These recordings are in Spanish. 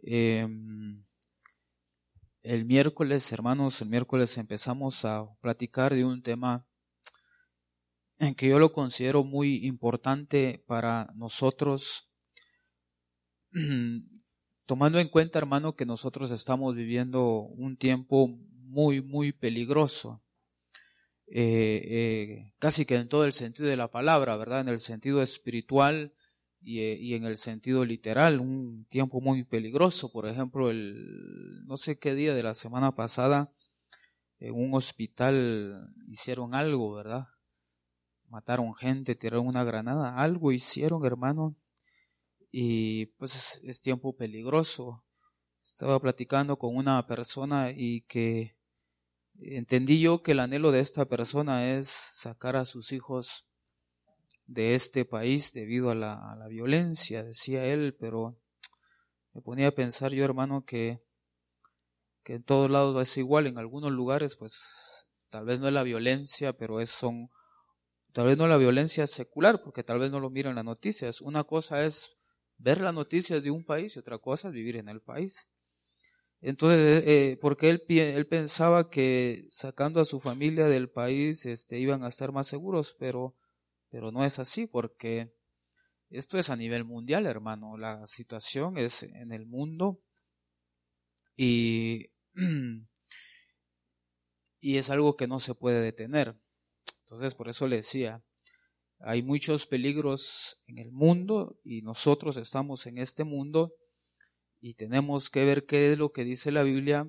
Eh, el miércoles, hermanos, empezamos a platicar de un tema en que yo lo considero muy importante para nosotros, tomando en cuenta, hermano, que nosotros estamos viviendo un tiempo muy, muy peligroso. Casi que en todo el sentido de la palabra, ¿verdad? En el sentido espiritual y en el sentido literal, un tiempo muy peligroso. Por ejemplo, no sé qué día de la semana pasada, en un hospital hicieron algo, ¿verdad? Mataron gente, tiraron una granada, algo hicieron, hermano, y pues es tiempo peligroso. Estaba platicando con una persona y que entendí yo que el anhelo de esta persona es sacar a sus hijos de este país debido a la violencia, decía él, pero me ponía a pensar yo, hermano, que en todos lados es igual. En algunos lugares pues tal vez no es la violencia, pero tal vez no la violencia secular, porque tal vez no lo miran las noticias. Una cosa es ver las noticias de un país y otra cosa es vivir en el país. Entonces, porque él pensaba que sacando a su familia del país iban a estar más seguros, pero no es así, porque esto es a nivel mundial, hermano. La situación es en el mundo y, y es algo que no se puede detener. Entonces, por eso le decía, hay muchos peligros en el mundo y nosotros estamos en este mundo y tenemos que ver qué es lo que dice la Biblia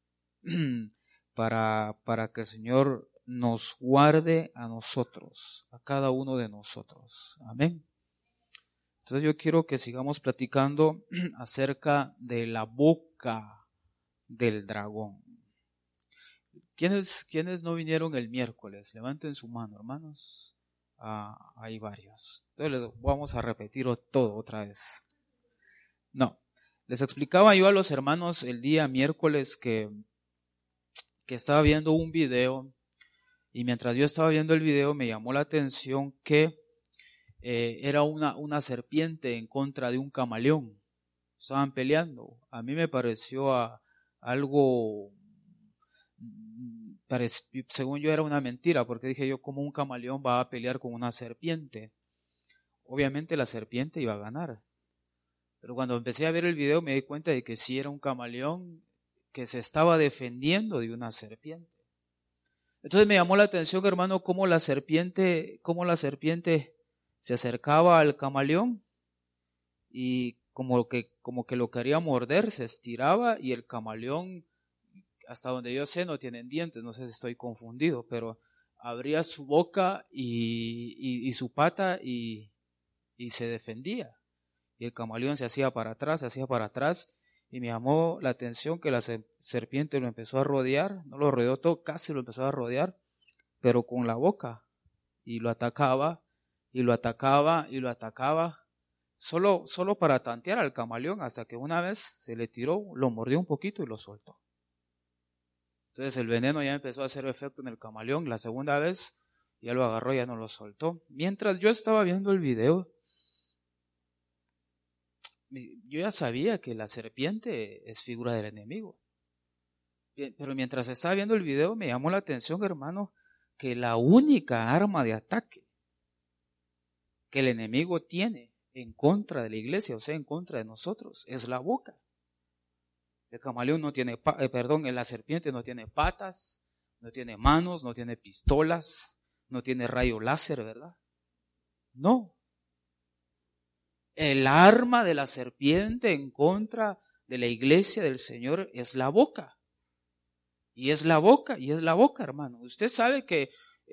para que el Señor nos guarde a nosotros, a cada uno de nosotros. Amén. Entonces yo quiero que sigamos platicando acerca de la boca del dragón. ¿Quiénes no vinieron el miércoles? Levanten su mano, hermanos. Hay varios. Entonces vamos a repetir todo otra vez. No, les explicaba yo a los hermanos el día miércoles que estaba viendo un video, y mientras yo estaba viendo el video me llamó la atención que era una serpiente en contra de un camaleón. Estaban peleando. A mí me pareció algo, según yo era una mentira, porque dije yo, ¿cómo un camaleón va a pelear con una serpiente? Obviamente la serpiente iba a ganar. Pero cuando empecé a ver el video me di cuenta de que sí era un camaleón que se estaba defendiendo de una serpiente. Entonces me llamó la atención, hermano, cómo la serpiente se acercaba al camaleón y como que lo quería morder, se estiraba, y el camaleón, hasta donde yo sé, no tienen dientes, no sé si estoy confundido, pero abría su boca y su pata y se defendía. Y el camaleón se hacía para atrás, y me llamó la atención que la serpiente lo empezó a rodear, no lo rodeó todo, casi lo empezó a rodear, pero con la boca, y lo atacaba, y lo atacaba, y lo atacaba, solo para tantear al camaleón, hasta que una vez se le tiró, lo mordió un poquito y lo soltó. Entonces el veneno ya empezó a hacer efecto en el camaleón. La segunda vez ya lo agarró, ya no lo soltó. Mientras yo estaba viendo el video, yo ya sabía que la serpiente es figura del enemigo. Pero mientras estaba viendo el video me llamó la atención, hermano, que la única arma de ataque que el enemigo tiene en contra de la iglesia, o sea, en contra de nosotros, es la boca. El camaleón no tiene, la serpiente no tiene patas, no tiene manos, no tiene pistolas, no tiene rayo láser, ¿verdad? No. El arma de la serpiente en contra de la iglesia del Señor es la boca. Y es la boca, hermano. Usted sabe que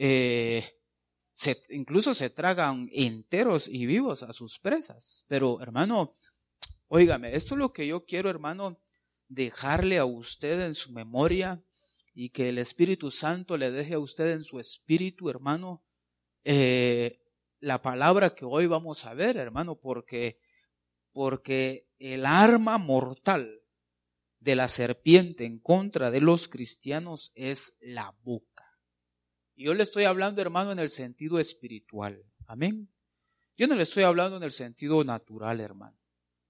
incluso se tragan enteros y vivos a sus presas. Pero, hermano, óigame, esto es lo que yo quiero, hermano, dejarle a usted en su memoria, y que el Espíritu Santo le deje a usted en su espíritu, hermano, la palabra que hoy vamos a ver, hermano, porque el arma mortal de la serpiente en contra de los cristianos es la boca. Y yo le estoy hablando, hermano, en el sentido espiritual. Amén. Yo no le estoy hablando en el sentido natural, hermano.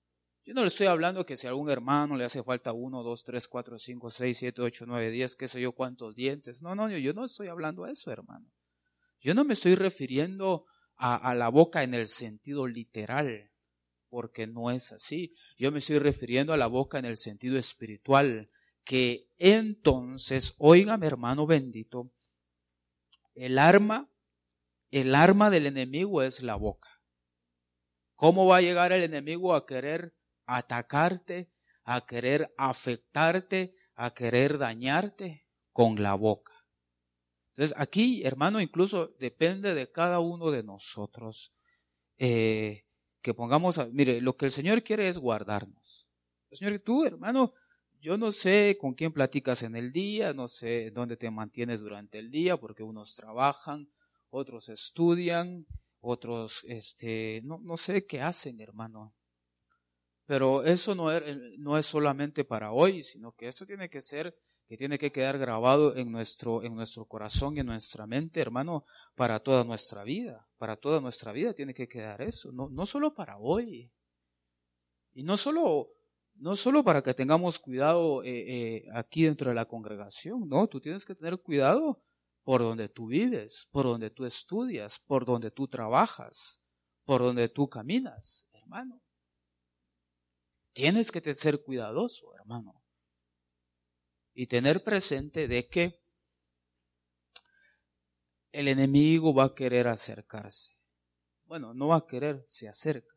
Yo no le estoy hablando que si a algún hermano le hace falta 1, 2, 3, 4, 5, 6, 7, 8, 9, 10, qué sé yo cuántos dientes. No, yo no estoy hablando de eso, hermano. Yo no me estoy refiriendo a la boca en el sentido literal, porque no es así. Yo me estoy refiriendo a la boca en el sentido espiritual, que entonces, óigame, hermano bendito, el arma del enemigo es la boca. ¿Cómo va a llegar el enemigo a querer atacarte, a querer afectarte, a querer dañarte? Con la boca. Entonces aquí, hermano, incluso depende de cada uno de nosotros que pongamos, mire, lo que el Señor quiere es guardarnos. El Señor, tú, hermano, yo no sé con quién platicas en el día, no sé dónde te mantienes durante el día, porque unos trabajan, otros estudian, otros, no sé qué hacen, hermano. Pero eso no es solamente para hoy, sino que esto tiene que quedar grabado en nuestro corazón y en nuestra mente, hermano, para toda nuestra vida. Para toda nuestra vida tiene que quedar eso, no solo para hoy. Y no solo para que tengamos cuidado aquí dentro de la congregación, no, tú tienes que tener cuidado por donde tú vives, por donde tú estudias, por donde tú trabajas, por donde tú caminas, hermano. Tienes que ser cuidadoso, hermano, y tener presente de que el enemigo va a querer acercarse. Bueno, no va a querer, se acerca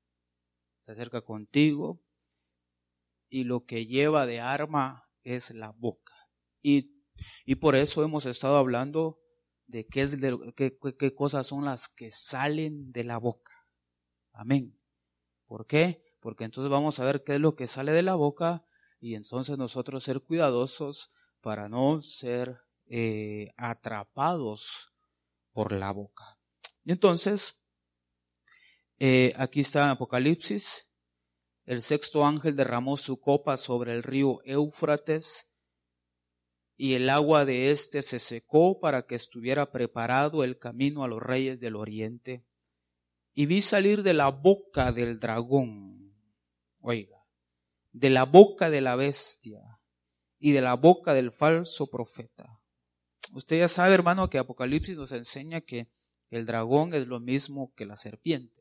contigo, y lo que lleva de arma es la boca. Y por eso hemos estado hablando de qué cosas son las que salen de la boca. Amén. ¿Por qué? Porque entonces vamos a ver qué es lo que sale de la boca, y entonces nosotros ser cuidadosos para no ser atrapados por la boca. Entonces, aquí está Apocalipsis. El sexto ángel derramó su copa sobre el río Éufrates, y el agua de éste se secó para que estuviera preparado el camino a los reyes del oriente. Y vi salir de la boca del dragón, oiga, de la boca de la bestia y de la boca del falso profeta. Usted ya sabe, hermano, que Apocalipsis nos enseña que el dragón es lo mismo que la serpiente.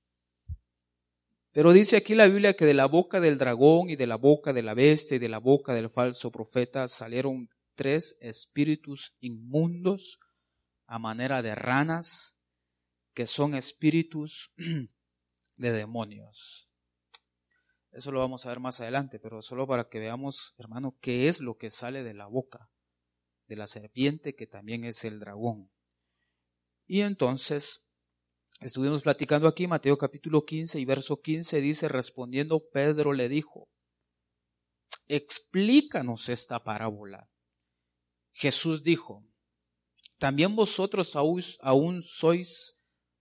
Pero dice aquí la Biblia que de la boca del dragón y de la boca de la bestia y de la boca del falso profeta salieron 3 espíritus inmundos a manera de ranas, que son espíritus de demonios. Eso lo vamos a ver más adelante, pero solo para que veamos, hermano, qué es lo que sale de la boca de la serpiente, que también es el dragón. Y entonces estuvimos platicando aquí, Mateo capítulo 15 y verso 15 dice, respondiendo Pedro le dijo, explícanos esta parábola. Jesús dijo, ¿también vosotros sois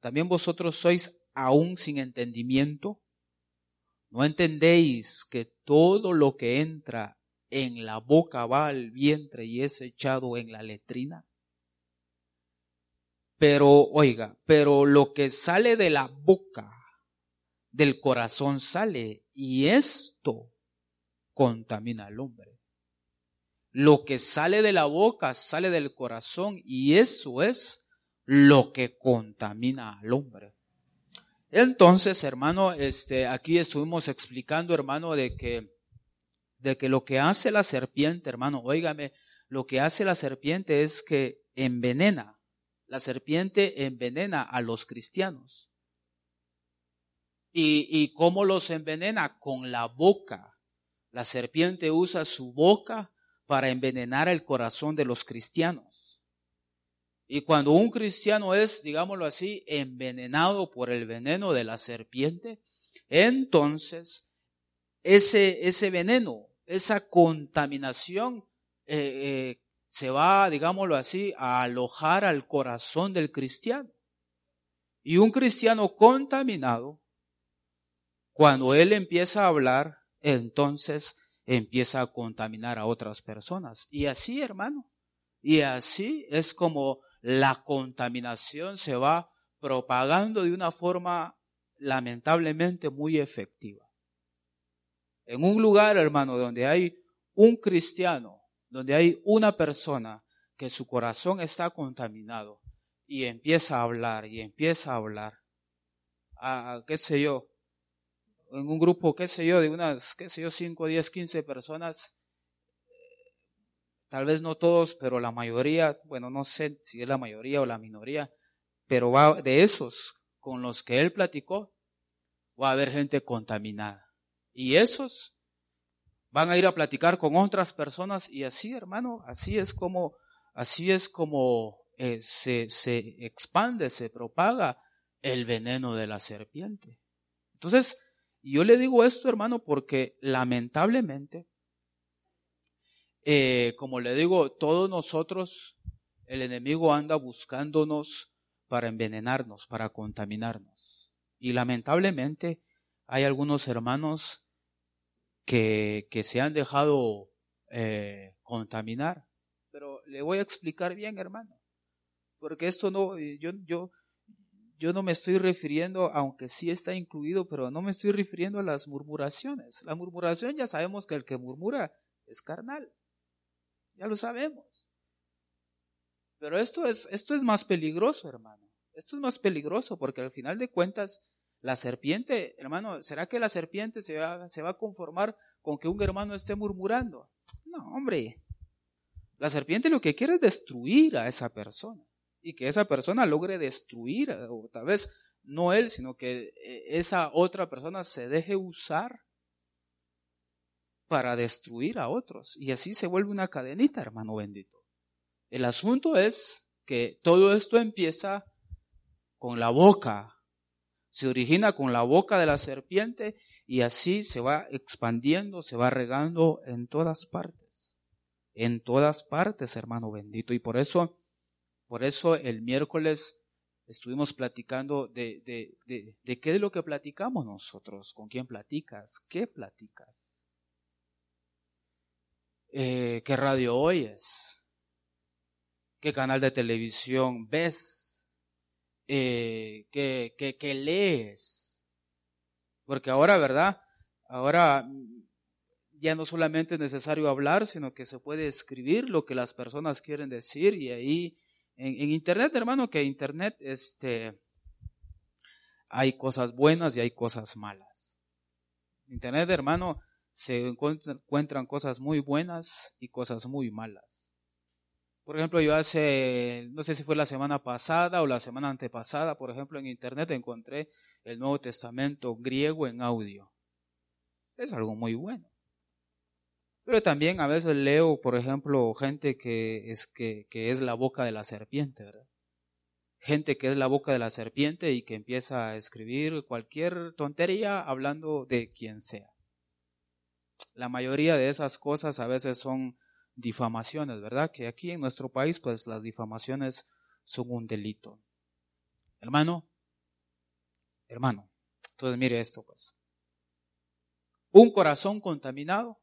aún sin entendimiento? ¿No entendéis que todo lo que entra en la boca va al vientre y es echado en la letrina? Pero lo que sale de la boca, del corazón sale, y esto contamina al hombre. Lo que sale de la boca sale del corazón, y eso es lo que contamina al hombre. Entonces, hermano, aquí estuvimos explicando, hermano, de que lo que hace la serpiente, hermano, óigame, lo que hace la serpiente es que envenena. La serpiente envenena a los cristianos. ¿Y cómo los envenena? Con la boca. La serpiente usa su boca para envenenar el corazón de los cristianos. Y cuando un cristiano es, digámoslo así, envenenado por el veneno de la serpiente, entonces ese veneno, esa contaminación se va, digámoslo así, a alojar al corazón del cristiano. Y un cristiano contaminado, cuando él empieza a hablar, entonces empieza a contaminar a otras personas. Y así, hermano, y así es como la contaminación se va propagando de una forma lamentablemente muy efectiva. En un lugar, hermano, donde hay un cristiano, donde hay una persona que su corazón está contaminado y empieza a hablar qué sé yo, en un grupo, qué sé yo, de unas, 5, 10, 15 personas, tal vez no todos, pero la mayoría, bueno, no sé si es la mayoría o la minoría, pero va de esos con los que él platicó, va a haber gente contaminada. Y esos van a ir a platicar con otras personas y así, hermano, así es como se expande, se propaga el veneno de la serpiente. Entonces, yo le digo esto, hermano, porque lamentablemente, como le digo, todos nosotros, el enemigo anda buscándonos para envenenarnos, para contaminarnos. Y lamentablemente hay algunos hermanos que se han dejado contaminar. Pero le voy a explicar bien, hermano, porque esto no, yo no me estoy refiriendo, aunque sí está incluido, pero no me estoy refiriendo a las murmuraciones. La murmuración ya sabemos que el que murmura es carnal, ya lo sabemos. Pero esto es más peligroso, hermano. Esto es más peligroso porque al final de cuentas, la serpiente, hermano, ¿será que la serpiente se va a conformar con que un hermano esté murmurando? No, hombre. La serpiente lo que quiere es destruir a esa persona y que esa persona logre destruir, o tal vez no él, sino que esa otra persona se deje usar para destruir a otros. Y así se vuelve una cadenita, hermano bendito. El asunto es que todo esto empieza con la boca, se origina con la boca de la serpiente y así se va expandiendo, se va regando en todas partes. En todas partes, hermano bendito. Y por eso el miércoles estuvimos platicando de qué es lo que platicamos nosotros. ¿Con quién platicas? ¿Qué platicas? ¿Qué radio oyes? ¿Qué canal de televisión ves? ¿Qué lees? Porque ahora, ¿verdad? Ahora ya no solamente es necesario hablar, sino que se puede escribir lo que las personas quieren decir y ahí en internet, hermano, que internet hay cosas buenas y hay cosas malas. En internet, hermano, se encuentran cosas muy buenas y cosas muy malas. Por ejemplo, yo no sé si fue la semana pasada o la semana antepasada, por ejemplo, en internet encontré el Nuevo Testamento griego en audio. Es algo muy bueno. Pero también a veces leo, por ejemplo, gente que es la boca de la serpiente, ¿verdad? Gente que es la boca de la serpiente y que empieza a escribir cualquier tontería hablando de quien sea. La mayoría de esas cosas a veces son difamaciones, ¿verdad? Que aquí en nuestro país, pues las difamaciones son un delito. Hermano, entonces mire esto, pues. Un corazón contaminado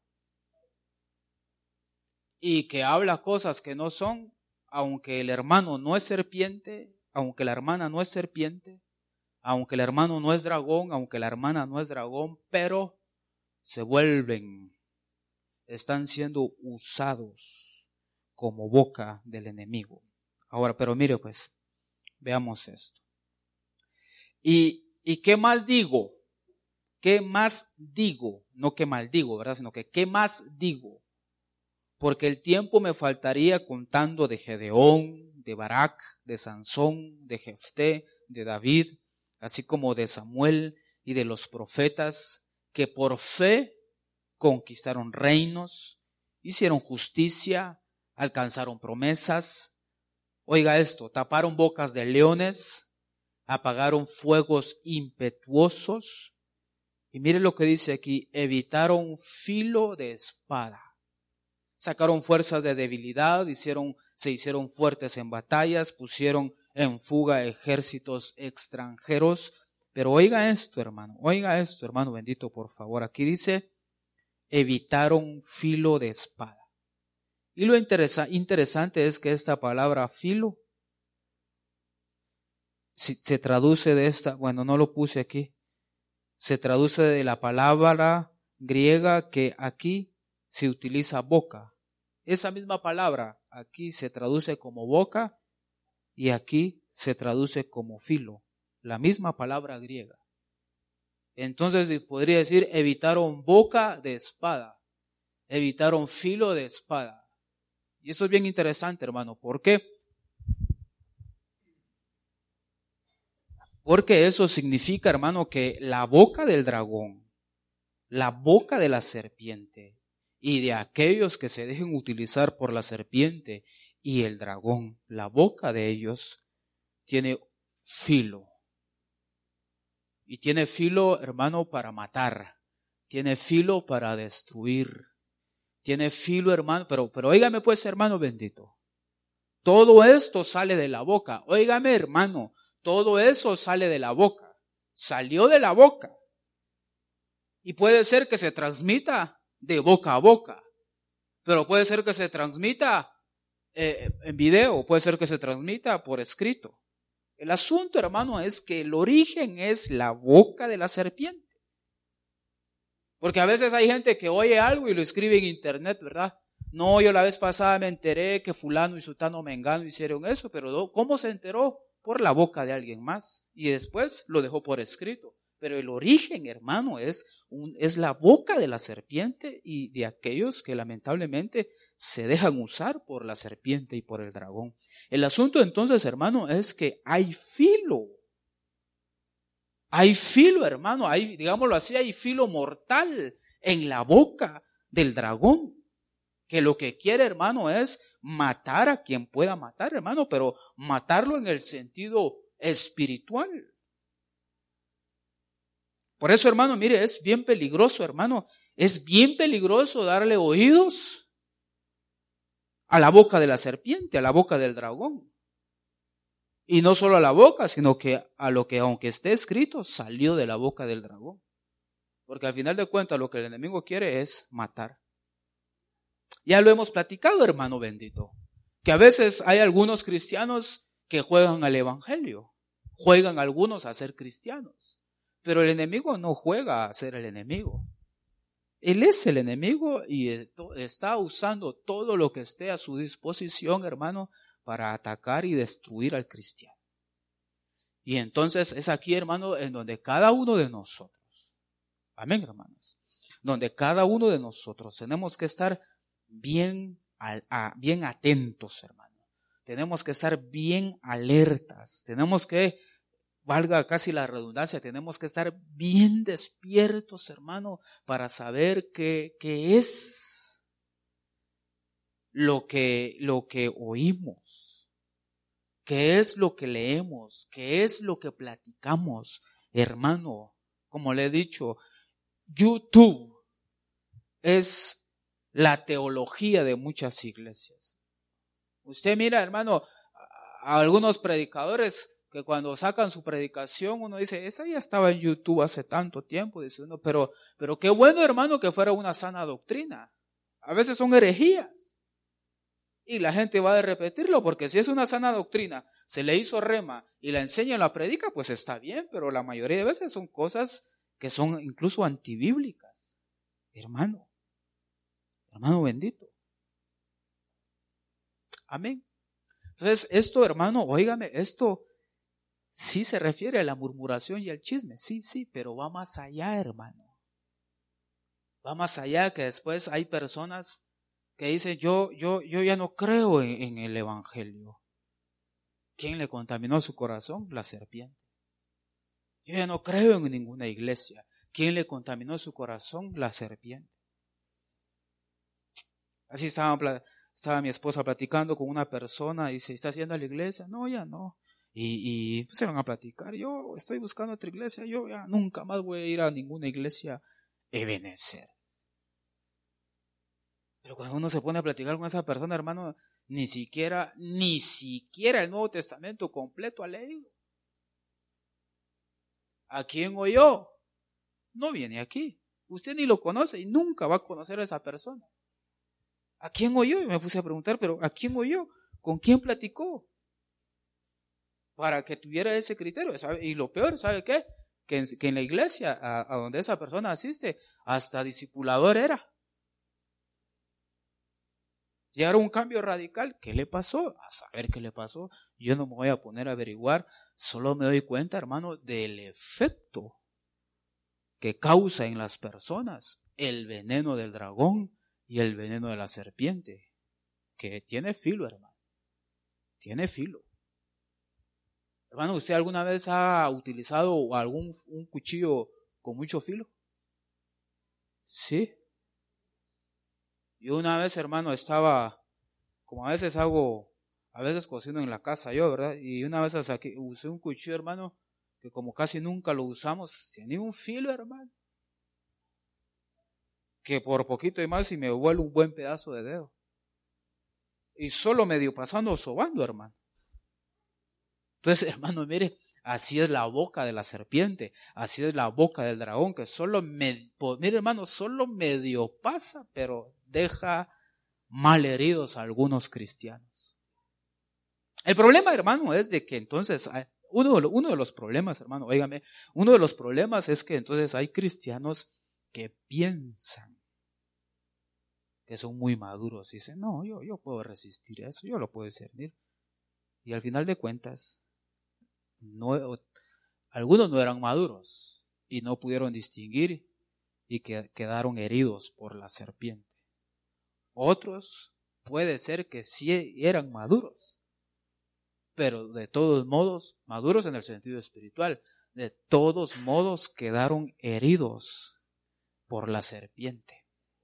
y que habla cosas que no son, aunque el hermano no es serpiente, aunque la hermana no es serpiente, aunque el hermano no es dragón, aunque la hermana no es dragón, pero están siendo usados como boca del enemigo. Ahora, pero mire pues, veamos esto. ¿Y qué más digo? ¿Qué más digo? No que maldigo, ¿verdad? Sino que ¿qué más digo? Porque el tiempo me faltaría contando de Gedeón, de Barak, de Sansón, de Jefté, de David, así como de Samuel y de los profetas que por fe conquistaron reinos, hicieron justicia, alcanzaron promesas. Oiga esto, taparon bocas de leones, apagaron fuegos impetuosos. Y mire lo que dice aquí, evitaron filo de espada. Sacaron fuerzas de debilidad, se hicieron fuertes en batallas, pusieron en fuga ejércitos extranjeros. Pero oiga esto, hermano bendito, por favor. Aquí dice, evitaron filo de espada. Y lo interesante es que esta palabra filo se traduce no lo puse aquí, se traduce de la palabra griega que aquí se utiliza boca. Esa misma palabra aquí se traduce como boca y aquí se traduce como filo. La misma palabra griega. Entonces podría decir, evitaron boca de espada, evitaron filo de espada. Y eso es bien interesante, hermano. ¿Por qué? Porque eso significa, hermano, que la boca del dragón, la boca de la serpiente y de aquellos que se dejen utilizar por la serpiente y el dragón, la boca de ellos tiene filo. Y tiene filo, hermano, para matar. Tiene filo para destruir. Tiene filo, hermano, pero óigame pues, hermano bendito. Todo esto sale de la boca. Óigame, hermano, todo eso sale de la boca. Salió de la boca. Y puede ser que se transmita de boca a boca. Pero puede ser que se transmita en video. Puede ser que se transmita por escrito. El asunto, hermano, es que el origen es la boca de la serpiente. Porque a veces hay gente que oye algo y lo escribe en internet, ¿verdad? No, yo la vez pasada me enteré que fulano y sutano mengano hicieron eso, pero ¿cómo se enteró? Por la boca de alguien más. Y después lo dejó por escrito. Pero el origen, hermano, es la boca de la serpiente y de aquellos que lamentablemente se dejan usar por la serpiente y por el dragón. El asunto entonces, hermano, es que hay filo. Hay filo, hermano, digámoslo así, hay filo mortal en la boca del dragón. Que lo que quiere, hermano, es matar a quien pueda matar, hermano, pero matarlo en el sentido espiritual. Por eso, hermano, mire, es bien peligroso, hermano. Es bien peligroso darle oídos a la boca de la serpiente, a la boca del dragón. Y no solo a la boca, sino que a lo que, aunque esté escrito, salió de la boca del dragón. Porque al final de cuentas lo que el enemigo quiere es matar. Ya lo hemos platicado, hermano bendito, que a veces hay algunos cristianos que juegan al evangelio. Juegan algunos a ser cristianos. Pero el enemigo no juega a ser el enemigo. Él es el enemigo y está usando todo lo que esté a su disposición, hermano, para atacar y destruir al cristiano. Y entonces es aquí, hermano, en donde cada uno de nosotros, amén, hermanos, donde cada uno de nosotros tenemos que estar bien atentos, hermano. Tenemos que estar bien alertas. Tenemos que, valga casi la redundancia, tenemos que estar bien despiertos, hermano, para saber qué es lo que oímos, qué es lo que leemos, qué es lo que platicamos, hermano. Como le he dicho, YouTube es la teología de muchas iglesias. Usted mira, hermano, a algunos predicadores que cuando sacan su predicación uno dice, esa ya estaba en YouTube hace tanto tiempo, dice uno, pero qué bueno, hermano, que fuera una sana doctrina. A veces son herejías. Y la gente va a repetirlo, porque si es una sana doctrina, se le hizo rema y la enseña en la predica, pues está bien, pero la mayoría de veces son cosas que son incluso antibíblicas. Hermano bendito. Amén. Entonces, esto, hermano, óigame, esto sí se refiere a la murmuración y al chisme, sí, pero va más allá, hermano. Va más allá, que después hay personas que dicen, yo ya no creo en el evangelio. ¿Quién le contaminó su corazón? La serpiente. Yo ya no creo en ninguna iglesia. ¿Quién le contaminó su corazón? La serpiente. Así estaba mi esposa platicando con una persona y dice, ¿está haciendo a la iglesia? No, ya no. Y pues se van a platicar. Yo estoy buscando otra iglesia. Yo ya nunca más voy a ir a ninguna iglesia Ebenezer. Pero cuando uno se pone a platicar con esa persona, hermano, ni siquiera el Nuevo Testamento completo ha leído. ¿A quién oyó? No viene aquí. Usted ni lo conoce y nunca va a conocer a esa persona. ¿A quién oyó? Y me puse a preguntar, pero ¿a quién oyó? ¿Con quién platicó? Para que tuviera ese criterio. Y lo peor, ¿sabe qué? que en la iglesia a donde esa persona asiste, hasta discipulador era. Y ahora un cambio radical. ¿Qué le pasó? A saber qué le pasó. Yo no me voy a poner a averiguar. Solo me doy cuenta, hermano, del efecto que causa en las personas el veneno del dragón y el veneno de la serpiente. Que tiene filo, hermano. Tiene filo. Hermano, ¿usted alguna vez ha utilizado un cuchillo con mucho filo? Sí. Yo una vez, hermano, estaba, como a veces cocino en la casa yo, ¿verdad? Y una vez usé un cuchillo, hermano, que como casi nunca lo usamos, tenía un filo, hermano, que por poquito y más y me vuelve un buen pedazo de dedo. Y solo medio pasando sobando, hermano. Entonces, hermano, mire, así es la boca de la serpiente, así es la boca del dragón, que mire, hermano, solo medio pasa, pero deja mal heridos a algunos cristianos. El problema, hermano, es de que entonces, uno de los problemas, hermano, óigame, uno de los problemas es que entonces hay cristianos que piensan que son muy maduros y dicen, no, yo puedo resistir eso, yo lo puedo discernir. Y al final de cuentas, algunos no eran maduros y no pudieron distinguir y quedaron heridos por la serpiente. Otros puede ser que sí eran maduros, pero de todos modos, maduros en el sentido espiritual, de todos modos quedaron heridos por la serpiente.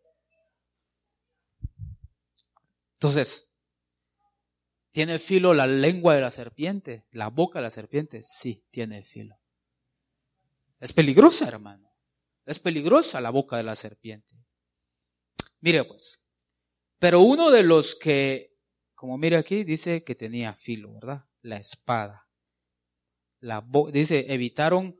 Entonces, ¿tiene filo la lengua de la serpiente? ¿La boca de la serpiente? Sí, tiene filo. Es peligrosa, hermano. Es peligrosa la boca de la serpiente. Mire pues, pero uno de los que, como mire aquí, dice que tenía filo, ¿verdad? La espada. Dice, evitaron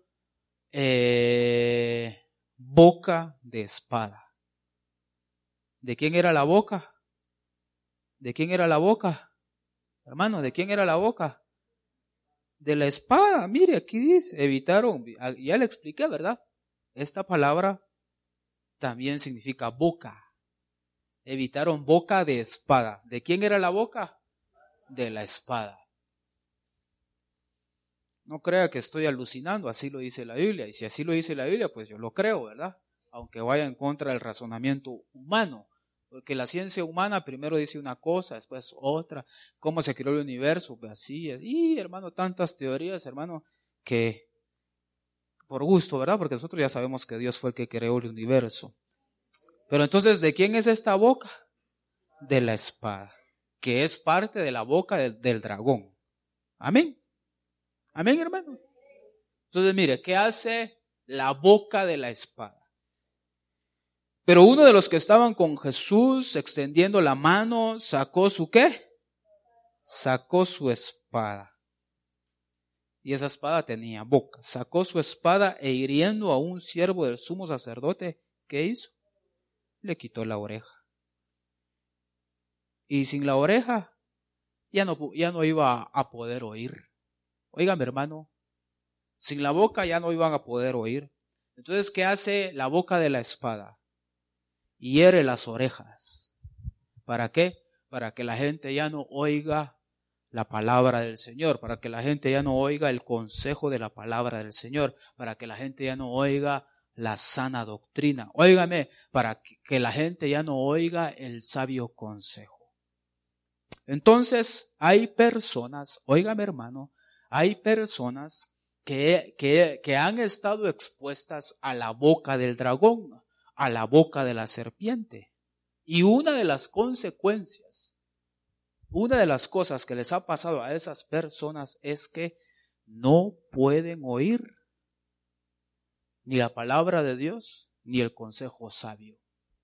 boca de espada. ¿De quién era la boca? ¿De quién era la boca? Hermano, ¿de quién era la boca? De la espada. Mire, aquí dice, evitaron, ya le expliqué, ¿verdad? Esta palabra también significa boca. Evitaron boca de espada. ¿De quién era la boca? De la espada. No crea que estoy alucinando, así lo dice la Biblia. Y si así lo dice la Biblia, pues yo lo creo, ¿verdad? Aunque vaya en contra del razonamiento humano. Porque la ciencia humana primero dice una cosa, después otra. ¿Cómo se creó el universo? Pues así. Y, hermano, tantas teorías, hermano, que por gusto, ¿verdad? Porque nosotros ya sabemos que Dios fue el que creó el universo. Pero entonces, ¿de quién es esta boca? De la espada, que es parte de la boca del dragón. Amén. Amén, hermano. Entonces, mire, ¿qué hace la boca de la espada? Pero uno de los que estaban con Jesús, extendiendo la mano, sacó su ¿qué? Sacó su espada. Y esa espada tenía boca. Sacó su espada e hiriendo a un siervo del sumo sacerdote, ¿qué hizo? Le quitó la oreja. Y sin la oreja ya no iba a poder oír. Oigan, hermano, sin la boca ya no iban a poder oír. Entonces, ¿qué hace la boca de la espada? Hiere las orejas. ¿Para qué? Para que la gente ya no oiga la palabra del Señor, para que la gente ya no oiga el consejo de la palabra del Señor, para que la gente ya no oiga la sana doctrina. Óigame, para que la gente ya no oiga el sabio consejo. Entonces, hay personas, óigame hermano, hay personas que han estado expuestas a la boca del dragón, a la boca de la serpiente. Y una de las consecuencias, una de las cosas que les ha pasado a esas personas es que no pueden oír ni la palabra de Dios ni el consejo sabio.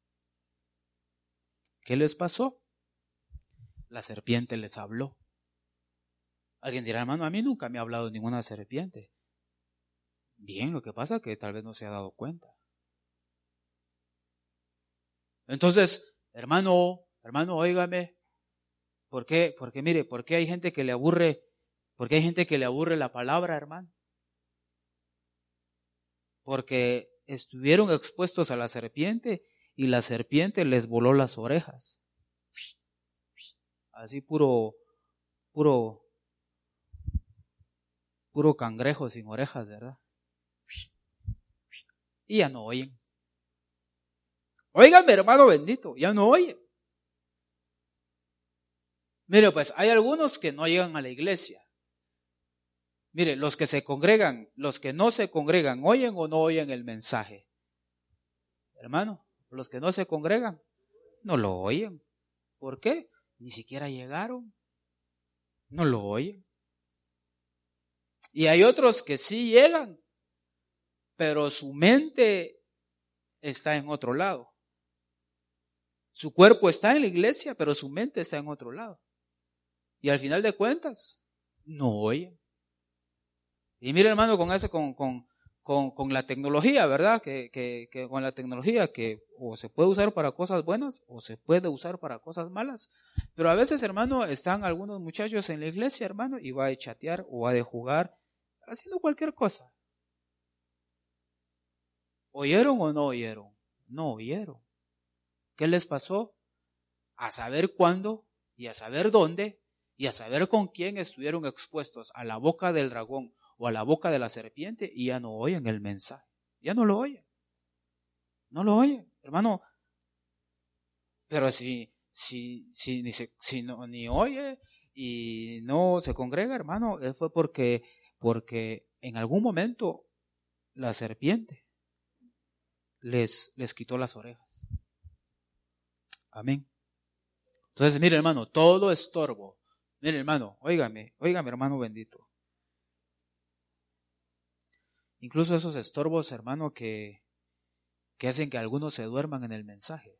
¿Qué les pasó? La serpiente les habló. Alguien dirá, hermano, a mí nunca me ha hablado ninguna serpiente. Bien, lo que pasa es que tal vez no se ha dado cuenta. Entonces, hermano, óigame, ¿por qué? Porque mire, ¿por qué hay gente que le aburre? ¿Por qué hay gente que le aburre la palabra, hermano? porque estuvieron expuestos a la serpiente y la serpiente les voló las orejas. Así puro cangrejo sin orejas, ¿verdad? Y ya no oyen. Óigame, hermano bendito, ya no oyen. Mire, pues hay algunos que no llegan a la iglesia. Mire, los que se congregan, los que no se congregan, ¿oyen o no oyen el mensaje? Hermano, los que no se congregan, no lo oyen. ¿Por qué? Ni siquiera llegaron. No lo oyen. Y hay otros que sí llegan, pero su mente está en otro lado. Su cuerpo está en la iglesia, pero su mente está en otro lado. Y al final de cuentas, no oyen. Y mire, hermano, con la tecnología, ¿verdad? Que con la tecnología que o se puede usar para cosas buenas o se puede usar para cosas malas. Pero a veces, hermano, están algunos muchachos en la iglesia, hermano, y va a chatear o va a jugar, haciendo cualquier cosa. ¿Oyeron o no oyeron? No oyeron. ¿Qué les pasó? A saber cuándo y a saber dónde y a saber con quién estuvieron expuestos a la boca del dragón o a la boca de la serpiente y ya no oyen el mensaje. Ya no lo oyen. No lo oyen, hermano. Pero si ni oye y no se congrega, hermano, fue porque en algún momento la serpiente les quitó las orejas. Amén. Entonces, mire, hermano, todo estorbo. Mire, hermano, óigame, hermano bendito. Incluso esos estorbos, hermano, que hacen que algunos se duerman en el mensaje.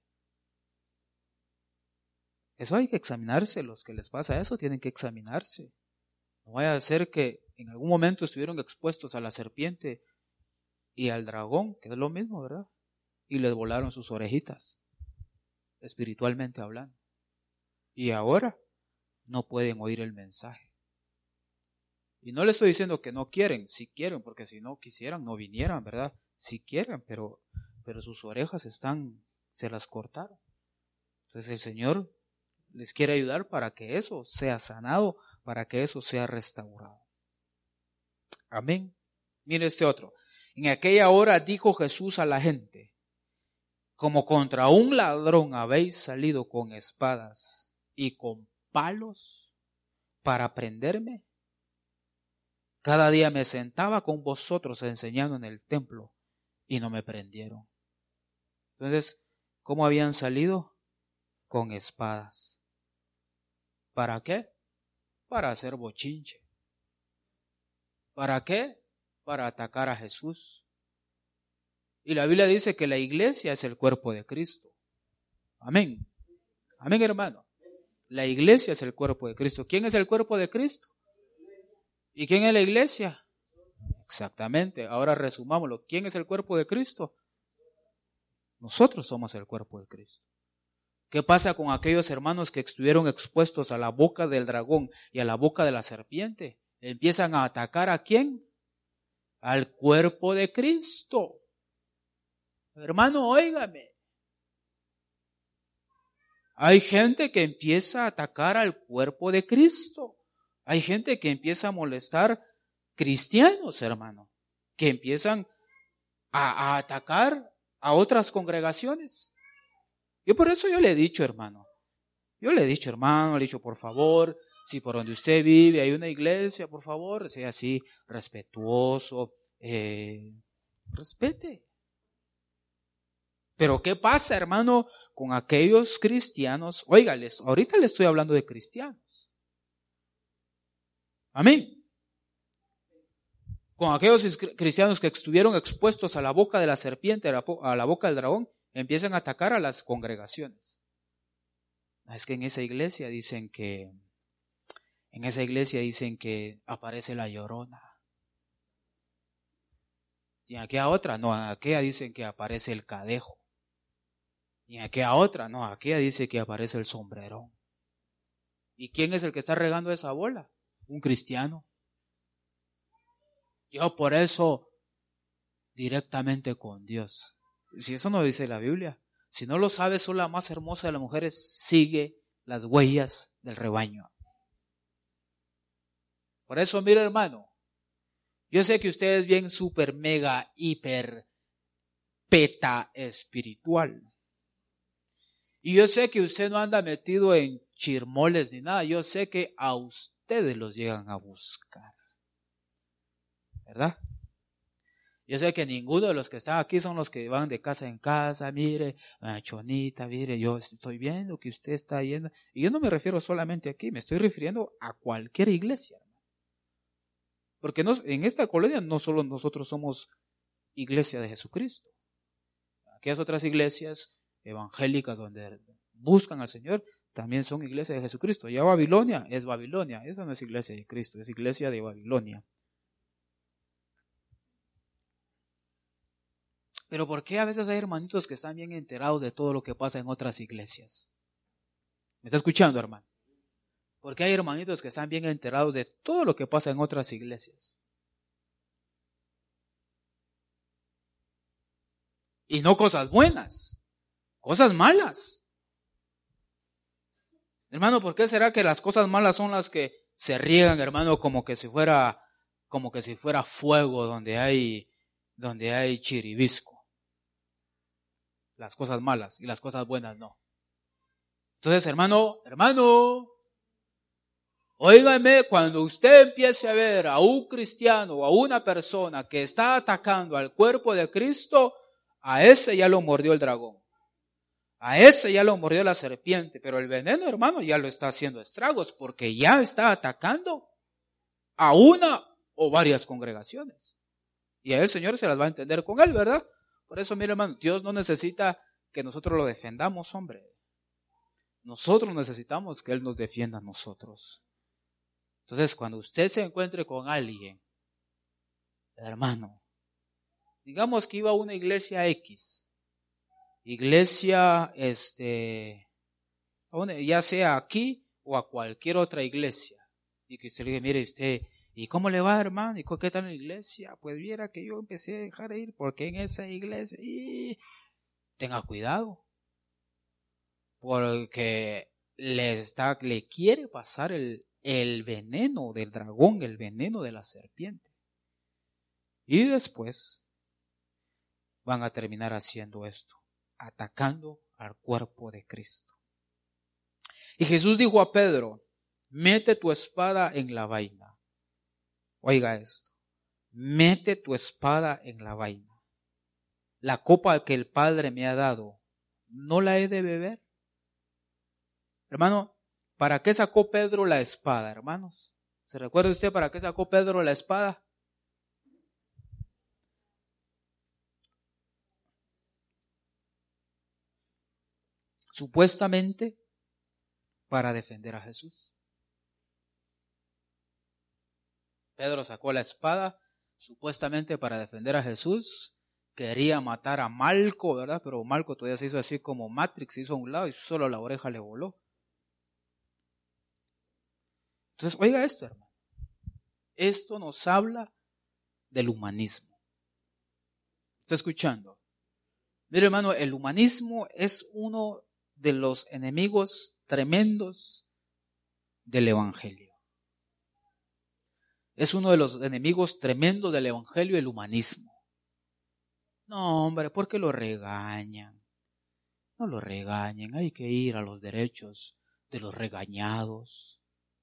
Eso hay que examinarse. Los que les pasa eso tienen que examinarse. No vaya a ser que en algún momento estuvieron expuestos a la serpiente y al dragón, que es lo mismo, ¿verdad? Y les volaron sus orejitas, espiritualmente hablando. Y ahora no pueden oír el mensaje. Y no le estoy diciendo que no quieren, si quieren, porque si no quisieran no vinieran, ¿verdad? Si quieren, pero sus orejas se las cortaron. Entonces el Señor les quiere ayudar para que eso sea sanado, para que eso sea restaurado. Amén. Mire este otro. En aquella hora dijo Jesús a la gente: como contra un ladrón habéis salido con espadas y con palos para prenderme. Cada día me sentaba con vosotros enseñando en el templo y no me prendieron. Entonces, ¿cómo habían salido? Con espadas. ¿Para qué? Para hacer bochinche. ¿Para qué? Para atacar a Jesús. Y la Biblia dice que la iglesia es el cuerpo de Cristo. Amén. Amén, hermano. La iglesia es el cuerpo de Cristo. ¿Quién es el cuerpo de Cristo? ¿Y quién es la iglesia? Exactamente. Ahora resumámoslo. ¿Quién es el cuerpo de Cristo? Nosotros somos el cuerpo de Cristo. ¿Qué pasa con aquellos hermanos que estuvieron expuestos a la boca del dragón y a la boca de la serpiente? Empiezan a atacar ¿a quién? Al cuerpo de Cristo. Hermano, óigame. Hay gente que empieza a atacar al cuerpo de Cristo. Hay gente que empieza a molestar cristianos, hermano, que empiezan a atacar a otras congregaciones. Por eso yo le he dicho, hermano, por favor, si por donde usted vive hay una iglesia, por favor, sea así, respetuoso, respete. Pero ¿qué pasa, hermano, con aquellos cristianos? Óigales, ahorita le estoy hablando de cristianos. Amén. Con aquellos cristianos que estuvieron expuestos a la boca de la serpiente, a la boca del dragón, empiezan a atacar a las congregaciones. Es que en esa iglesia dicen que aparece la Llorona. Y en aquella otra, no, en aquella dicen que aparece el Cadejo. Y en aquella otra, no, aquella dice que aparece el Sombrerón. ¿Y quién es el que está regando esa bola? Un cristiano. Yo por eso directamente con Dios. Si eso no dice la Biblia. Si no lo sabes, soy la más hermosa de las mujeres, sigue las huellas del rebaño. Por eso, mira, hermano, yo sé que usted es bien súper, mega, hiper, peta espiritual. Y yo sé que usted no anda metido en chirmoles ni nada. Yo sé que a ustedes los llegan a buscar. ¿Verdad? Yo sé que ninguno de los que están aquí son los que van de casa en casa. Mire, Chonita, mire, yo estoy viendo que usted está yendo. Y yo no me refiero solamente aquí, me estoy refiriendo a cualquier iglesia. Porque en esta colonia no solo nosotros somos iglesia de Jesucristo. Aquellas otras iglesias evangélicas donde buscan al Señor también son iglesias de Jesucristo. Ya Babilonia es Babilonia. Esa no es iglesia de Cristo, es iglesia de Babilonia. Pero ¿por qué a veces hay hermanitos que están bien enterados de todo lo que pasa en otras iglesias? ¿Me está escuchando, hermano? ¿Por qué hay hermanitos que están bien enterados de todo lo que pasa en otras iglesias? Y no cosas buenas, cosas malas. Hermano, ¿por qué será que las cosas malas son las que se riegan, hermano, como que si fuera fuego donde hay chiribisco? Las cosas malas y las cosas buenas no. Entonces, hermano, óigame, cuando usted empiece a ver a un cristiano o a una persona que está atacando al cuerpo de Cristo, a ese ya lo mordió el dragón. A ese ya lo mordió la serpiente, pero el veneno, hermano, ya lo está haciendo estragos porque ya está atacando a una o varias congregaciones. Y a el Señor se las va a entender con él, ¿verdad? Por eso, mire, hermano, Dios no necesita que nosotros lo defendamos, hombre. Nosotros necesitamos que Él nos defienda a nosotros. Entonces, cuando usted se encuentre con alguien, hermano, digamos que iba a una iglesia X, iglesia, ya sea aquí o a cualquier otra iglesia, y que usted le diga, mire usted, ¿y cómo le va, hermano? ¿Y qué tal la iglesia? Pues viera que yo empecé a dejar de ir porque en esa iglesia, tenga cuidado, porque le quiere pasar el veneno del dragón, el veneno de la serpiente. Y después van a terminar haciendo esto, atacando al cuerpo de Cristo. Y Jesús dijo a Pedro, mete tu espada en la vaina. Oiga esto, mete tu espada en la vaina. La copa que el Padre me ha dado, ¿no la he de beber? Hermano, ¿para qué sacó Pedro la espada, hermanos? ¿Se recuerda usted para qué sacó Pedro la espada? Supuestamente para defender a Jesús. Pedro sacó la espada supuestamente para defender a Jesús. Quería matar a Malco, ¿verdad? Pero Malco todavía se hizo así como Matrix, se hizo a un lado y solo la oreja le voló. Entonces, oiga esto, hermano. Esto nos habla del humanismo. ¿Está escuchando? Mire, hermano, el humanismo es uno de los enemigos tremendos del Evangelio. Es uno de los enemigos tremendos del Evangelio, el humanismo. No, hombre, ¿por qué lo regañan? No lo regañen, hay que ir a los derechos de los regañados.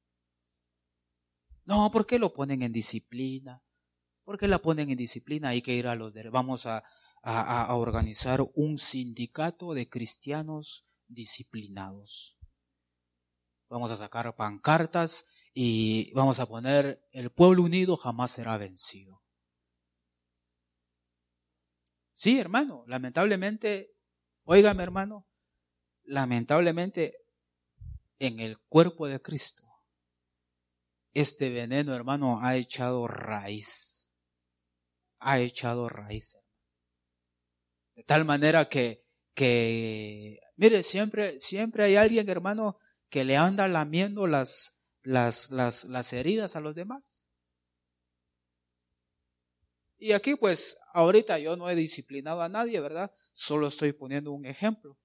No, ¿por qué lo ponen en disciplina? ¿Por qué la ponen en disciplina? Hay que ir a los derechos. Vamos a organizar un sindicato de cristianos disciplinados. Vamos a sacar pancartas y vamos a poner: el pueblo unido jamás será vencido. Sí, hermano, lamentablemente, óigame, hermano, lamentablemente en el cuerpo de Cristo, este veneno, hermano, ha echado raíz. Ha echado raíz. De tal manera que mire, siempre hay alguien, hermano, que le anda lamiendo las heridas a los demás. Y aquí pues ahorita yo no he disciplinado a nadie, ¿verdad? Solo estoy poniendo un ejemplo.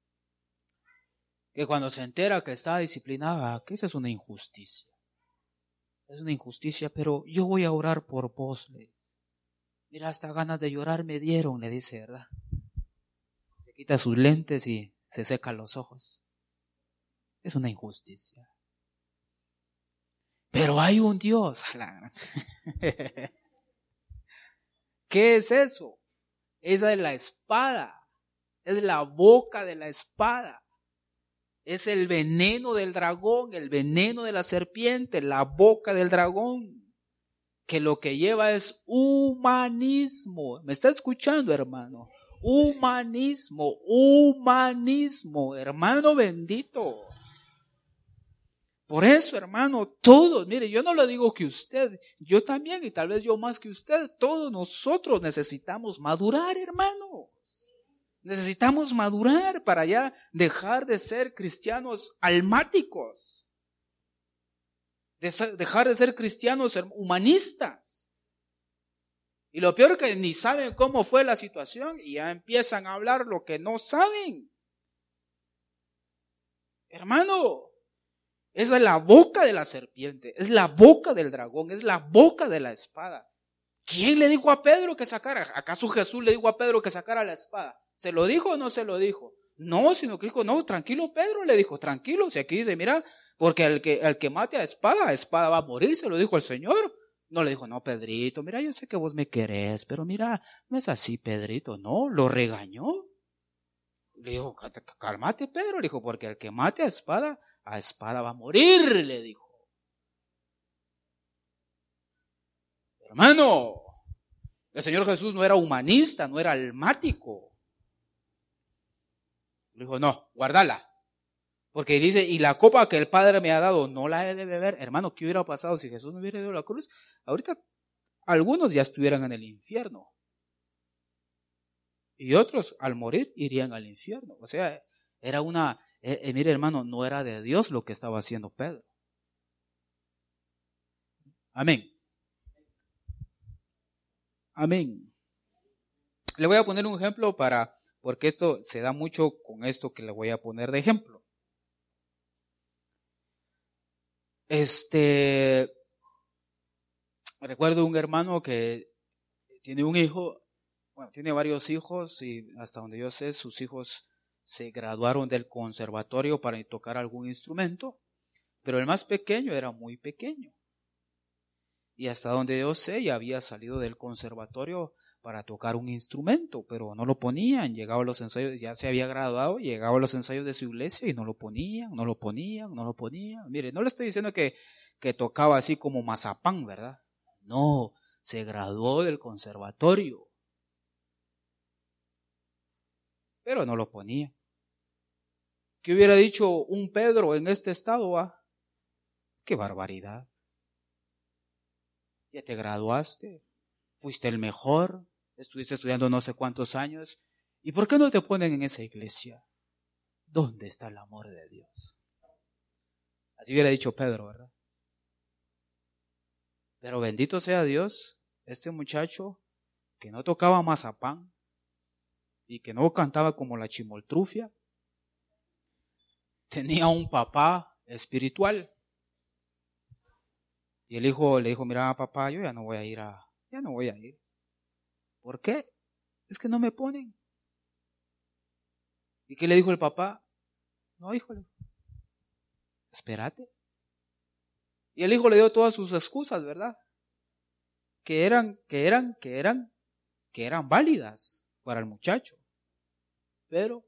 Que cuando se entera que está disciplinada, que esa es una injusticia. Es una injusticia, pero yo voy a orar por vos, le dice. Mira, hasta ganas de llorar me dieron, le dice, ¿verdad? Se quita sus lentes y se seca los ojos. Es una injusticia. Pero hay un Dios. ¿Qué es eso? Esa es la espada. Es la boca de la espada. Es el veneno del dragón, el veneno de la serpiente, la boca del dragón. Que lo que lleva es humanismo. ¿Me está escuchando, hermano? Humanismo, hermano bendito. Por eso, hermano, todos, mire, yo no le digo que usted, yo también, y tal vez yo más que usted, todos nosotros necesitamos madurar, hermano. Necesitamos madurar para ya dejar de ser cristianos almáticos. Dejar de ser cristianos humanistas. Y lo peor es que ni saben cómo fue la situación y ya empiezan a hablar lo que no saben. Hermano, esa es la boca de la serpiente, es la boca del dragón, es la boca de la espada. ¿Quién le dijo a Pedro que sacara? ¿Acaso Jesús le dijo a Pedro que sacara la espada? ¿Se lo dijo o no se lo dijo? No, sino que dijo, no, tranquilo Pedro, le dijo, tranquilo. Si aquí dice, mira, porque el que mate a espada va a morir, se lo dijo el Señor. No le dijo, no, Pedrito, mira, yo sé que vos me querés, pero mira, no es así, Pedrito, no, lo regañó. Le dijo, cálmate, Pedro, le dijo, porque el que mate a espada va a morir, le dijo. Hermano, el Señor Jesús no era humanista, no era almático. Le dijo, no, guárdala. Porque dice, y la copa que el Padre me ha dado, no la he de beber. Hermano, ¿qué hubiera pasado si Jesús no hubiera ido a la cruz? Ahorita algunos ya estuvieran en el infierno. Y otros, al morir, irían al infierno. O sea, era mire hermano, no era de Dios lo que estaba haciendo Pedro. Amén. Amén. Le voy a poner un ejemplo porque esto se da mucho con esto que le voy a poner de ejemplo. Recuerdo un hermano que tiene un hijo, bueno, tiene varios hijos y hasta donde yo sé, sus hijos se graduaron del conservatorio para tocar algún instrumento, pero el más pequeño era muy pequeño. Y hasta donde yo sé, ya había salido del conservatorio para tocar un instrumento, pero no lo ponían. Llegaba a los ensayos, ya se había graduado, llegaba a los ensayos de su iglesia y no lo ponían. Mire, no le estoy diciendo que tocaba así como mazapán, ¿verdad? No, se graduó del conservatorio, pero no lo ponía. ¿Qué hubiera dicho un Pedro en este estado? ¡Qué barbaridad! Ya te graduaste, fuiste el mejor, estuviste estudiando no sé cuántos años, ¿y por qué no te ponen en esa iglesia? ¿Dónde está el amor de Dios? Así hubiera dicho Pedro, ¿verdad? Pero bendito sea Dios, este muchacho que no tocaba mazapán y que no cantaba como la chimoltrufia, tenía un papá espiritual. Y el hijo le dijo, mira papá, yo ya no voy a ir. ¿Por qué? Es que no me ponen. ¿Y qué le dijo el papá? No, híjole, espérate. Y el hijo le dio todas sus excusas, ¿verdad? Que eran válidas para el muchacho. Pero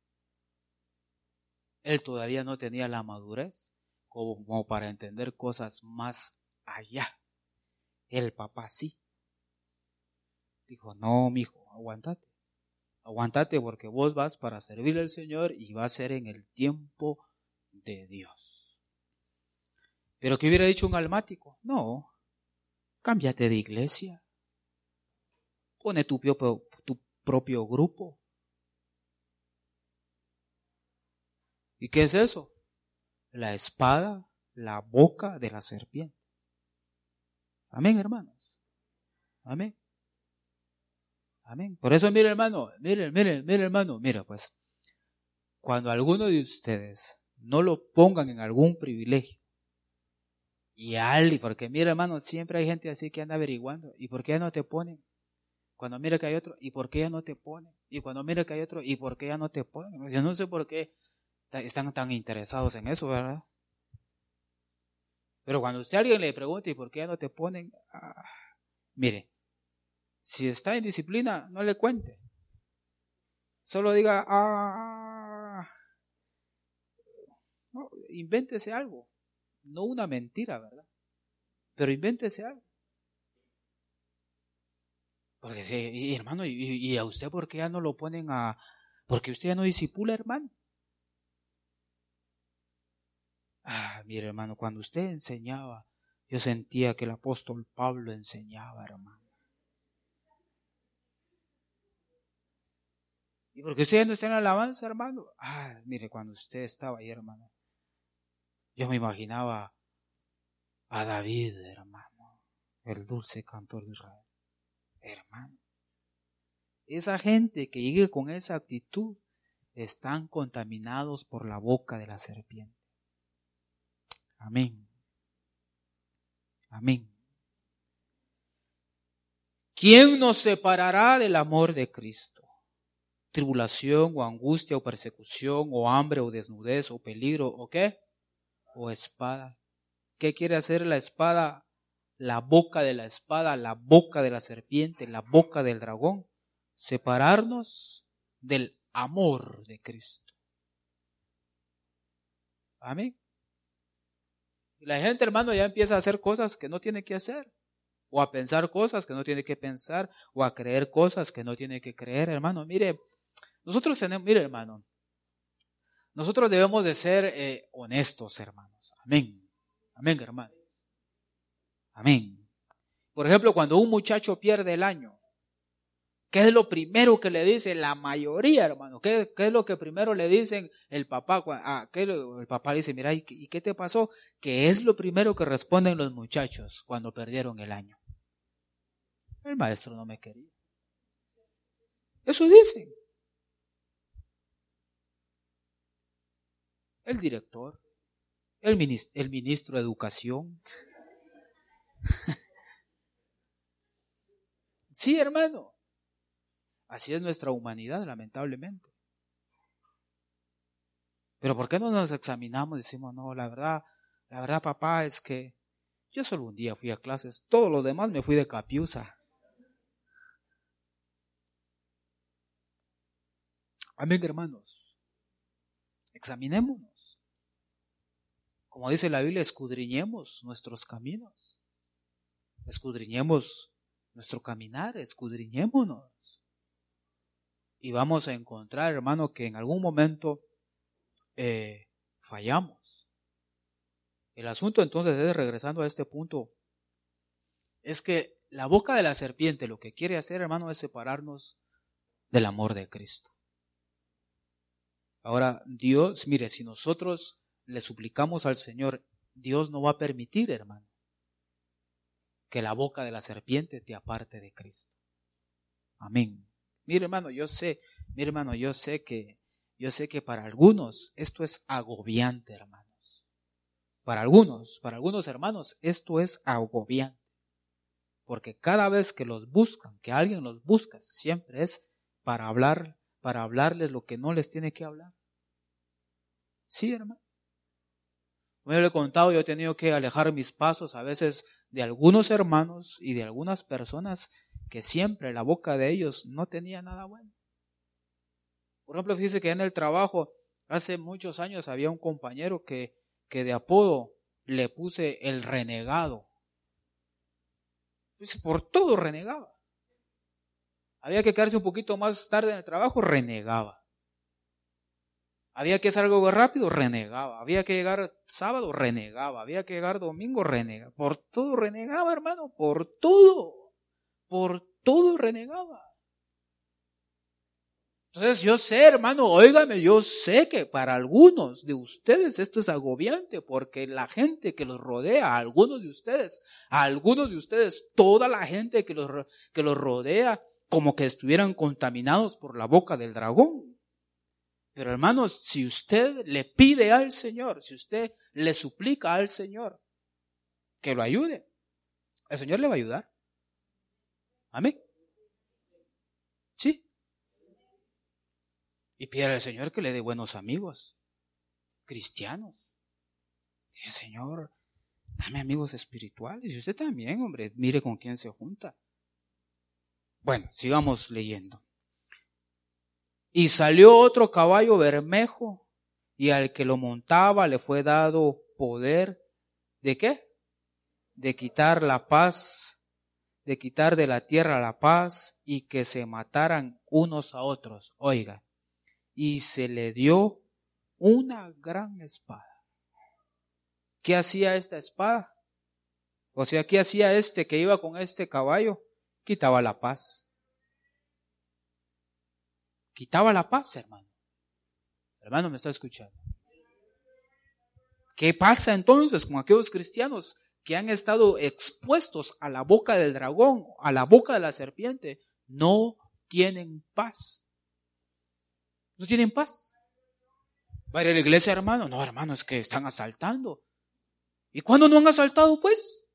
él todavía no tenía la madurez como para entender cosas más allá. El papá sí. Dijo, no, mijo, aguántate porque vos vas para servirle al Señor y va a ser en el tiempo de Dios. Pero ¿qué hubiera dicho un almático? No, cámbiate de iglesia, pone tu propio grupo. ¿Y qué es eso? La espada, la boca de la serpiente. Amén, hermanos. Amén. Amén. Por eso, mire hermano, mire hermano, mira pues, cuando alguno de ustedes no lo pongan en algún privilegio, porque mira hermano, siempre hay gente así que anda averiguando, ¿y por qué ya no te ponen? Cuando mira que hay otro, ¿y por qué ya no te ponen? Y cuando mira que hay otro, ¿y por qué ya no te ponen? Yo no sé por qué están tan interesados en eso, ¿verdad? Pero cuando usted a alguien le pregunta, ¿y por qué ya no te ponen? Mire, si está en disciplina, no le cuente. Solo diga, no, invéntese algo. No una mentira, ¿verdad? Pero invéntese algo. Porque sí, hermano, ¿y a usted por qué ya no lo ponen porque usted ya no discipula, hermano? Mire, hermano, cuando usted enseñaba, yo sentía que el apóstol Pablo enseñaba, hermano. ¿Y por qué usted ya no está en la alabanza, hermano? Mire, cuando usted estaba ahí, hermano, yo me imaginaba a David, hermano, el dulce cantor de Israel. Hermano, esa gente que llegue con esa actitud están contaminados por la boca de la serpiente. Amén. Amén. ¿Quién nos separará del amor de Cristo? Tribulación o angustia o persecución o hambre o desnudez o peligro o ¿qué? O espada. ¿Qué quiere hacer la espada? La boca de la espada, la boca de la serpiente, la boca del dragón. Separarnos del amor de Cristo. Amén. Y la gente, hermano, ya empieza a hacer cosas que no tiene que hacer. O a pensar cosas que no tiene que pensar. O a creer cosas que no tiene que creer, hermano. Mire, mire, hermano. Nosotros debemos de ser honestos, hermanos. Amén. Amén, hermanos. Amén. Por ejemplo, cuando un muchacho pierde el año, ¿qué es lo primero que le dice la mayoría, hermano? ¿Qué es lo que primero le dicen el papá? El papá le dice, mira, ¿y qué te pasó? ¿Qué es lo primero que responden los muchachos cuando perdieron el año? El maestro no me quería. Eso dicen. El director, el ministro de Educación. Sí, hermano. Así es nuestra humanidad, lamentablemente. Pero ¿por qué no nos examinamos y decimos, no, la verdad, papá, es que yo solo un día fui a clases, todos los demás me fui de capiuza. Amén, hermanos. Examinémonos. Como dice la Biblia, escudriñemos nuestros caminos. Escudriñemos nuestro caminar, escudriñémonos. Y vamos a encontrar, hermano, que en algún momento fallamos. El asunto entonces es, regresando a este punto, es que la boca de la serpiente lo que quiere hacer, hermano, es separarnos del amor de Cristo. Ahora, Dios, mire, si nosotros le suplicamos al Señor, Dios no va a permitir, hermano, que la boca de la serpiente te aparte de Cristo. Amén. Mire, hermano, yo sé que para algunos esto es agobiante, hermanos. Para algunos hermanos, esto es agobiante. Porque cada vez que los buscan, que alguien los busca, siempre es para hablarles lo que no les tiene que hablar. Sí, hermano. Como yo le he contado, yo he tenido que alejar mis pasos a veces de algunos hermanos y de algunas personas que siempre la boca de ellos no tenía nada bueno. Por ejemplo, fíjese que en el trabajo, hace muchos años había un compañero que de apodo le puse el renegado. Pues por todo renegaba. Había que quedarse un poquito más tarde en el trabajo, renegaba. Había que hacer algo rápido, renegaba. Había que llegar sábado, renegaba. Había que llegar domingo, renegaba. Por todo renegaba, hermano, por todo renegaba. Entonces yo sé, hermano, óigame, yo sé que para algunos de ustedes esto es agobiante, porque la gente que los rodea, a algunos de ustedes, toda la gente que los rodea, como que estuvieran contaminados por la boca del dragón. Pero hermanos, si usted le pide al Señor, si usted le suplica al Señor que lo ayude, el Señor le va a ayudar. Amén. Sí. Y pídale al Señor que le dé buenos amigos, cristianos. Sí, Señor, dame amigos espirituales. Y usted también, hombre, mire con quién se junta. Bueno, sigamos leyendo. Y salió otro caballo bermejo, y al que lo montaba le fue dado poder, ¿de qué? De quitar la paz, de quitar de la tierra la paz, y que se mataran unos a otros. Oiga, y se le dio una gran espada. ¿Qué hacía esta espada? O sea, ¿qué hacía este que iba con este caballo? Quitaba la paz. Quitaba la paz, hermano. Hermano, ¿me está escuchando? ¿Qué pasa entonces con aquellos cristianos que han estado expuestos a la boca del dragón, a la boca de la serpiente? No tienen paz. No tienen paz. ¿Va a ir a la iglesia, hermano? No, hermano, es que están asaltando. ¿Y cuándo no han asaltado, pues?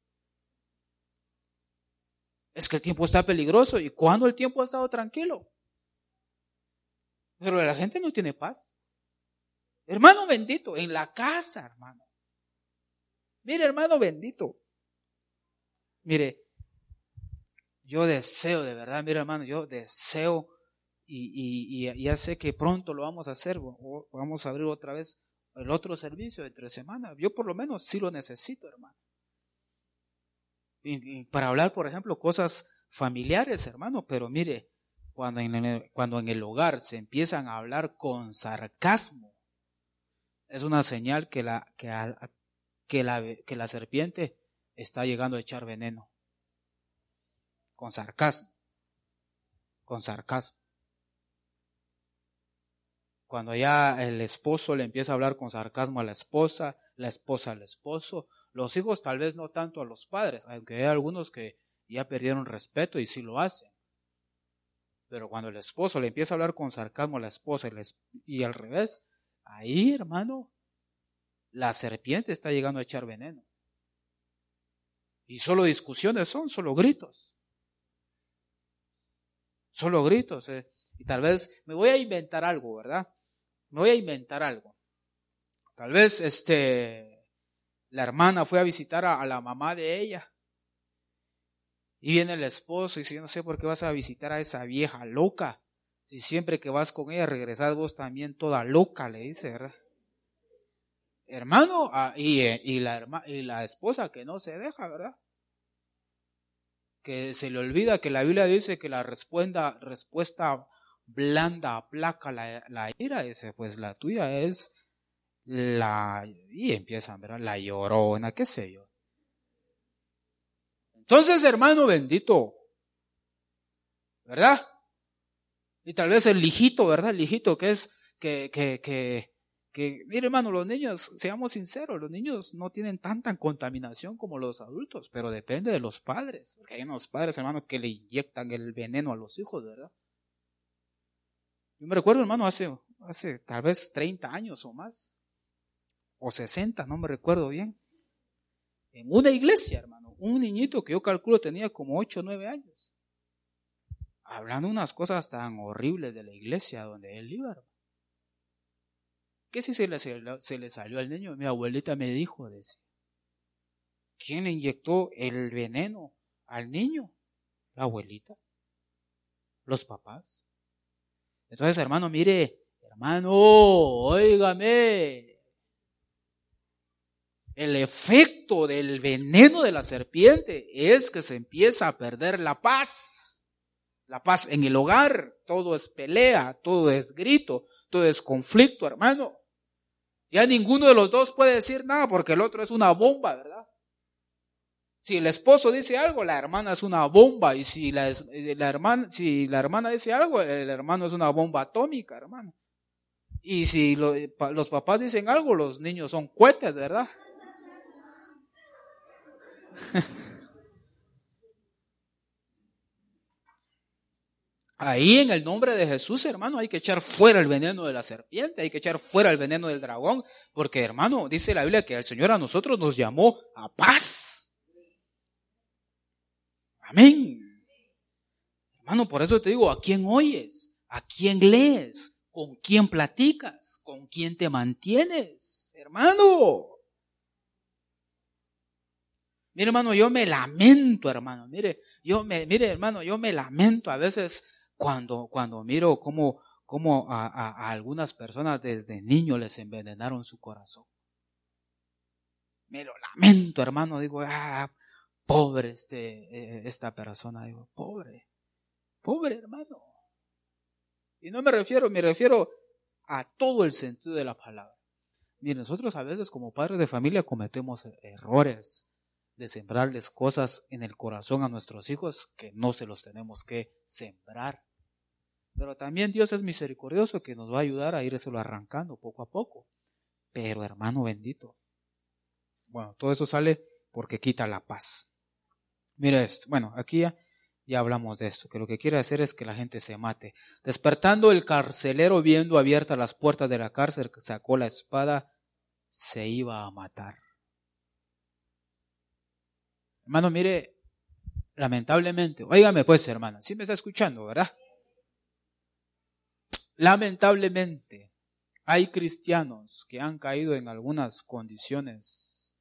Es que el tiempo está peligroso. ¿Y cuándo el tiempo ha estado tranquilo? Pero la gente no tiene paz. Hermano bendito, en la casa, hermano. Mire, hermano bendito. Mire, yo deseo de verdad, mire, hermano, yo deseo y ya sé que pronto lo vamos a hacer. Vamos a abrir otra vez el otro servicio de 3 semanas. Yo por lo menos sí lo necesito, hermano. Y para hablar, por ejemplo, cosas familiares, hermano, pero mire, cuando en el hogar se empiezan a hablar con sarcasmo, es una señal que la serpiente está llegando a echar veneno. Con sarcasmo. Con sarcasmo. Cuando ya el esposo le empieza a hablar con sarcasmo a la esposa al esposo, los hijos tal vez no tanto a los padres, aunque hay algunos que ya perdieron respeto y sí lo hacen. Pero cuando el esposo le empieza a hablar con sarcasmo a la esposa y al revés, ahí, hermano, la serpiente está llegando a echar veneno. Y solo discusiones son, solo gritos. Solo gritos. Y tal vez me voy a inventar algo, ¿verdad? Me voy a inventar algo. Tal vez la hermana fue a visitar a la mamá de ella. Y viene el esposo y dice, yo no sé por qué vas a visitar a esa vieja loca. Si siempre que vas con ella regresas vos también toda loca, le dice, ¿verdad? Hermano, y la esposa que no se deja, ¿verdad? Que se le olvida que la Biblia dice que la respuesta blanda aplaca la ira, dice, pues la tuya es y empiezan, ¿verdad? La llorona, qué sé yo. Entonces, hermano bendito, ¿verdad? Y tal vez el hijito, ¿verdad? El hijito que es, mire, hermano, los niños, seamos sinceros, los niños no tienen tanta contaminación como los adultos, pero depende de los padres, porque hay unos padres, hermano, que le inyectan el veneno a los hijos, ¿verdad? Yo me recuerdo, hermano, hace tal vez 30 años o más, o 60, no me recuerdo bien, en una iglesia, hermano, un niñito que yo calculo tenía como 8 o 9 años, hablando unas cosas tan horribles de la iglesia donde él iba, hermano. ¿Qué si se le salió al niño? Mi abuelita me dijo, decía, ¿quién le inyectó el veneno al niño? La abuelita, los papás. Entonces, hermano, mire, hermano, óigame, el efecto del veneno de la serpiente es que se empieza a perder la paz en el hogar. Todo es pelea, todo es grito, todo es conflicto, hermano. Ya ninguno de los dos puede decir nada porque el otro es una bomba, ¿verdad? Si el esposo dice algo, la hermana es una bomba. Y si la hermana dice algo, el hermano es una bomba atómica, hermano. Y si los papás dicen algo, los niños son cohetes, ¿verdad? Ahí en el nombre de Jesús, hermano, hay que echar fuera el veneno de la serpiente, hay que echar fuera el veneno del dragón, porque, hermano, dice la Biblia que el Señor a nosotros nos llamó a paz. Amén. Hermano, por eso te digo, ¿a quién oyes? ¿A quién lees? ¿Con quién platicas? ¿Con quién te mantienes? Hermano. Mire, hermano, yo me lamento, hermano. Mire, hermano, yo me lamento a veces cuando miro cómo a algunas personas desde niños les envenenaron su corazón. Me lo lamento, hermano. Digo, pobre esta persona. Digo, pobre hermano. Y no me refiero a todo el sentido de la palabra. Mire, nosotros a veces como padres de familia cometemos errores de sembrarles cosas en el corazón a nuestros hijos que no se los tenemos que sembrar. Pero también Dios es misericordioso que nos va a ayudar a irselo arrancando poco a poco. Pero hermano bendito, bueno, todo eso sale porque quita la paz. Mira esto, bueno, aquí ya hablamos de esto, que lo que quiere hacer es que la gente se mate. Despertando el carcelero, viendo abiertas las puertas de la cárcel, sacó la espada, se iba a matar. Hermano, mire, lamentablemente, óigame pues, hermana, sí me está escuchando, ¿verdad? Lamentablemente, hay cristianos que han caído en algunas condiciones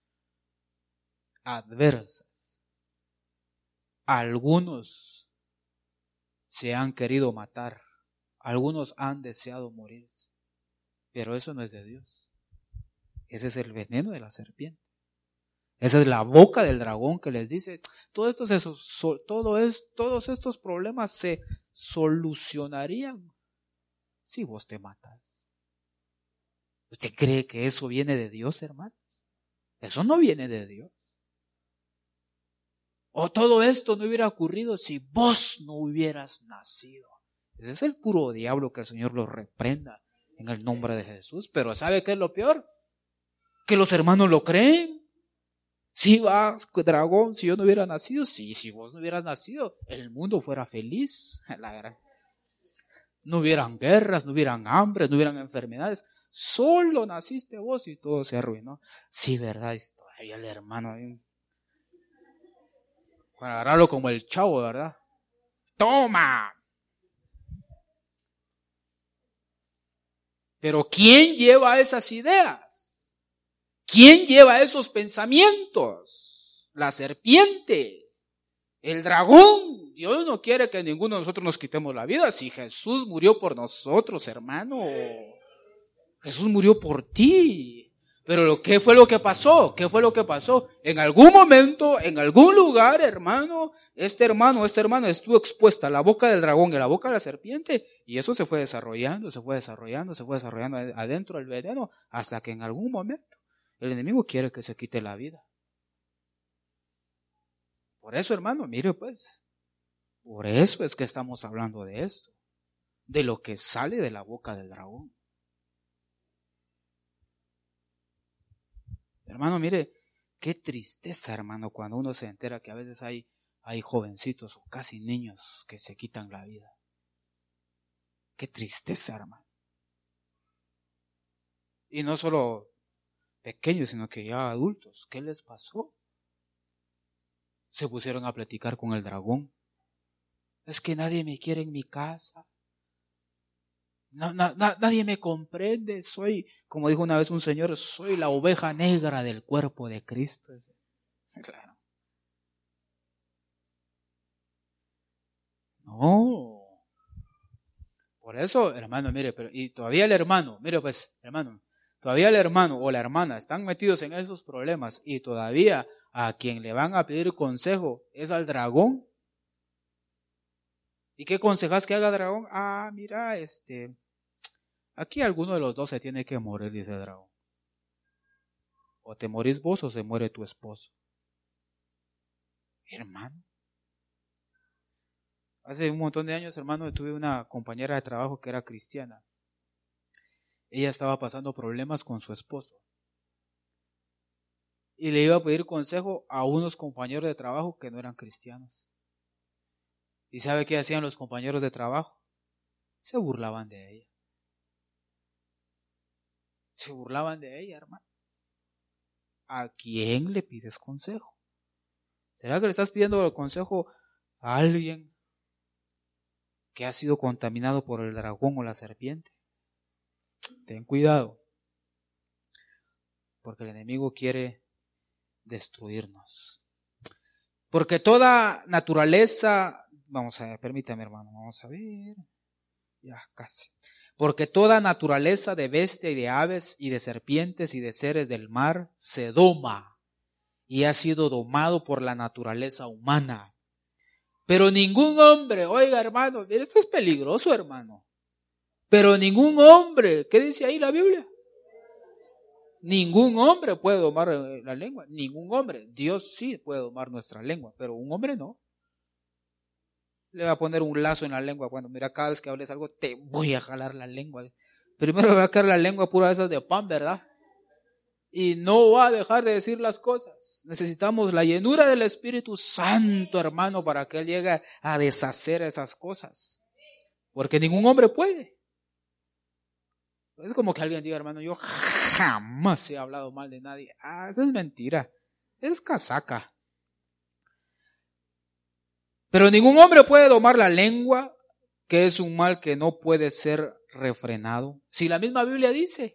adversas. Algunos se han querido matar, algunos han deseado morir, pero eso no es de Dios. Ese es el veneno de la serpiente. Esa es la boca del dragón que les dice, todos estos problemas se solucionarían si vos te matas. ¿Usted cree que eso viene de Dios, hermano? Eso no viene de Dios. O todo esto no hubiera ocurrido si vos no hubieras nacido. Ese es el puro diablo, que el Señor lo reprenda en el nombre de Jesús. Pero ¿sabe qué es lo peor? Que los hermanos lo creen. Si vas, dragón, si yo no hubiera nacido, sí, si vos no hubieras nacido, el mundo fuera feliz. No hubieran guerras, no hubieran hambres, no hubieran enfermedades. Solo naciste vos y todo se arruinó. Sí, verdad, y todavía el hermano ahí, para agarrarlo como el Chavo, ¿verdad? ¡Toma! Pero ¿quién lleva esas ideas? ¿Quién lleva esos pensamientos? La serpiente, el dragón. Dios no quiere que ninguno de nosotros nos quitemos la vida. Si Jesús murió por nosotros, hermano. Jesús murió por ti. Pero ¿qué fue lo que pasó? ¿Qué fue lo que pasó? En algún momento, en algún lugar, hermano, esta hermana estuvo expuesta a la boca del dragón y a la boca de la serpiente, y eso se fue desarrollando adentro del veneno, hasta que en algún momento el enemigo quiere que se quite la vida. Por eso, hermano, mire pues, por eso es que estamos hablando de esto, de lo que sale de la boca del dragón. Hermano, mire, qué tristeza, hermano, cuando uno se entera que a veces hay jovencitos o casi niños que se quitan la vida. Qué tristeza, hermano. Y no solo pequeños, sino que ya adultos. ¿Qué les pasó? Se pusieron a platicar con el dragón. Es que nadie me quiere en mi casa. Nadie me comprende. Soy, como dijo una vez un señor, soy la oveja negra del cuerpo de Cristo. Claro. No. Por eso, hermano, mire, y todavía el hermano, mire pues, hermano, todavía el hermano o la hermana están metidos en esos problemas y todavía a quien le van a pedir consejo es al dragón. ¿Y qué aconsejas que haga dragón? Mira, aquí alguno de los dos se tiene que morir, dice el dragón. O te morís vos o se muere tu esposo. Hermano. Hace un montón de años, hermano, tuve una compañera de trabajo que era cristiana. Ella estaba pasando problemas con su esposo. Y le iba a pedir consejo a unos compañeros de trabajo que no eran cristianos. ¿Y sabe qué hacían los compañeros de trabajo? Se burlaban de ella. Se burlaban de ella, hermano. ¿A quién le pides consejo? ¿Será que le estás pidiendo el consejo a alguien que ha sido contaminado por el dragón o la serpiente? Ten cuidado, porque el enemigo quiere destruirnos. Porque toda naturaleza, permítame hermano, vamos a ver, ya casi. Porque toda naturaleza de bestia y de aves y de serpientes y de seres del mar se doma y ha sido domado por la naturaleza humana. Pero ningún hombre, oiga hermano, mire, esto es peligroso hermano. Pero ningún hombre, ¿qué dice ahí la Biblia? Ningún hombre puede domar la lengua, ningún hombre. Dios sí puede domar nuestra lengua, pero un hombre no. Le va a poner un lazo en la lengua. Bueno, mira, cada vez que hables algo te voy a jalar la lengua. Primero va a caer la lengua pura de esas de pan, ¿verdad? Y no va a dejar de decir las cosas. Necesitamos la llenura del Espíritu Santo, hermano, para que Él llegue a deshacer esas cosas. Porque ningún hombre puede. Es como que alguien diga, hermano, yo jamás he hablado mal de nadie. Esa es mentira. Es casaca. Pero ningún hombre puede domar la lengua, que es un mal que no puede ser refrenado. Si la misma Biblia dice,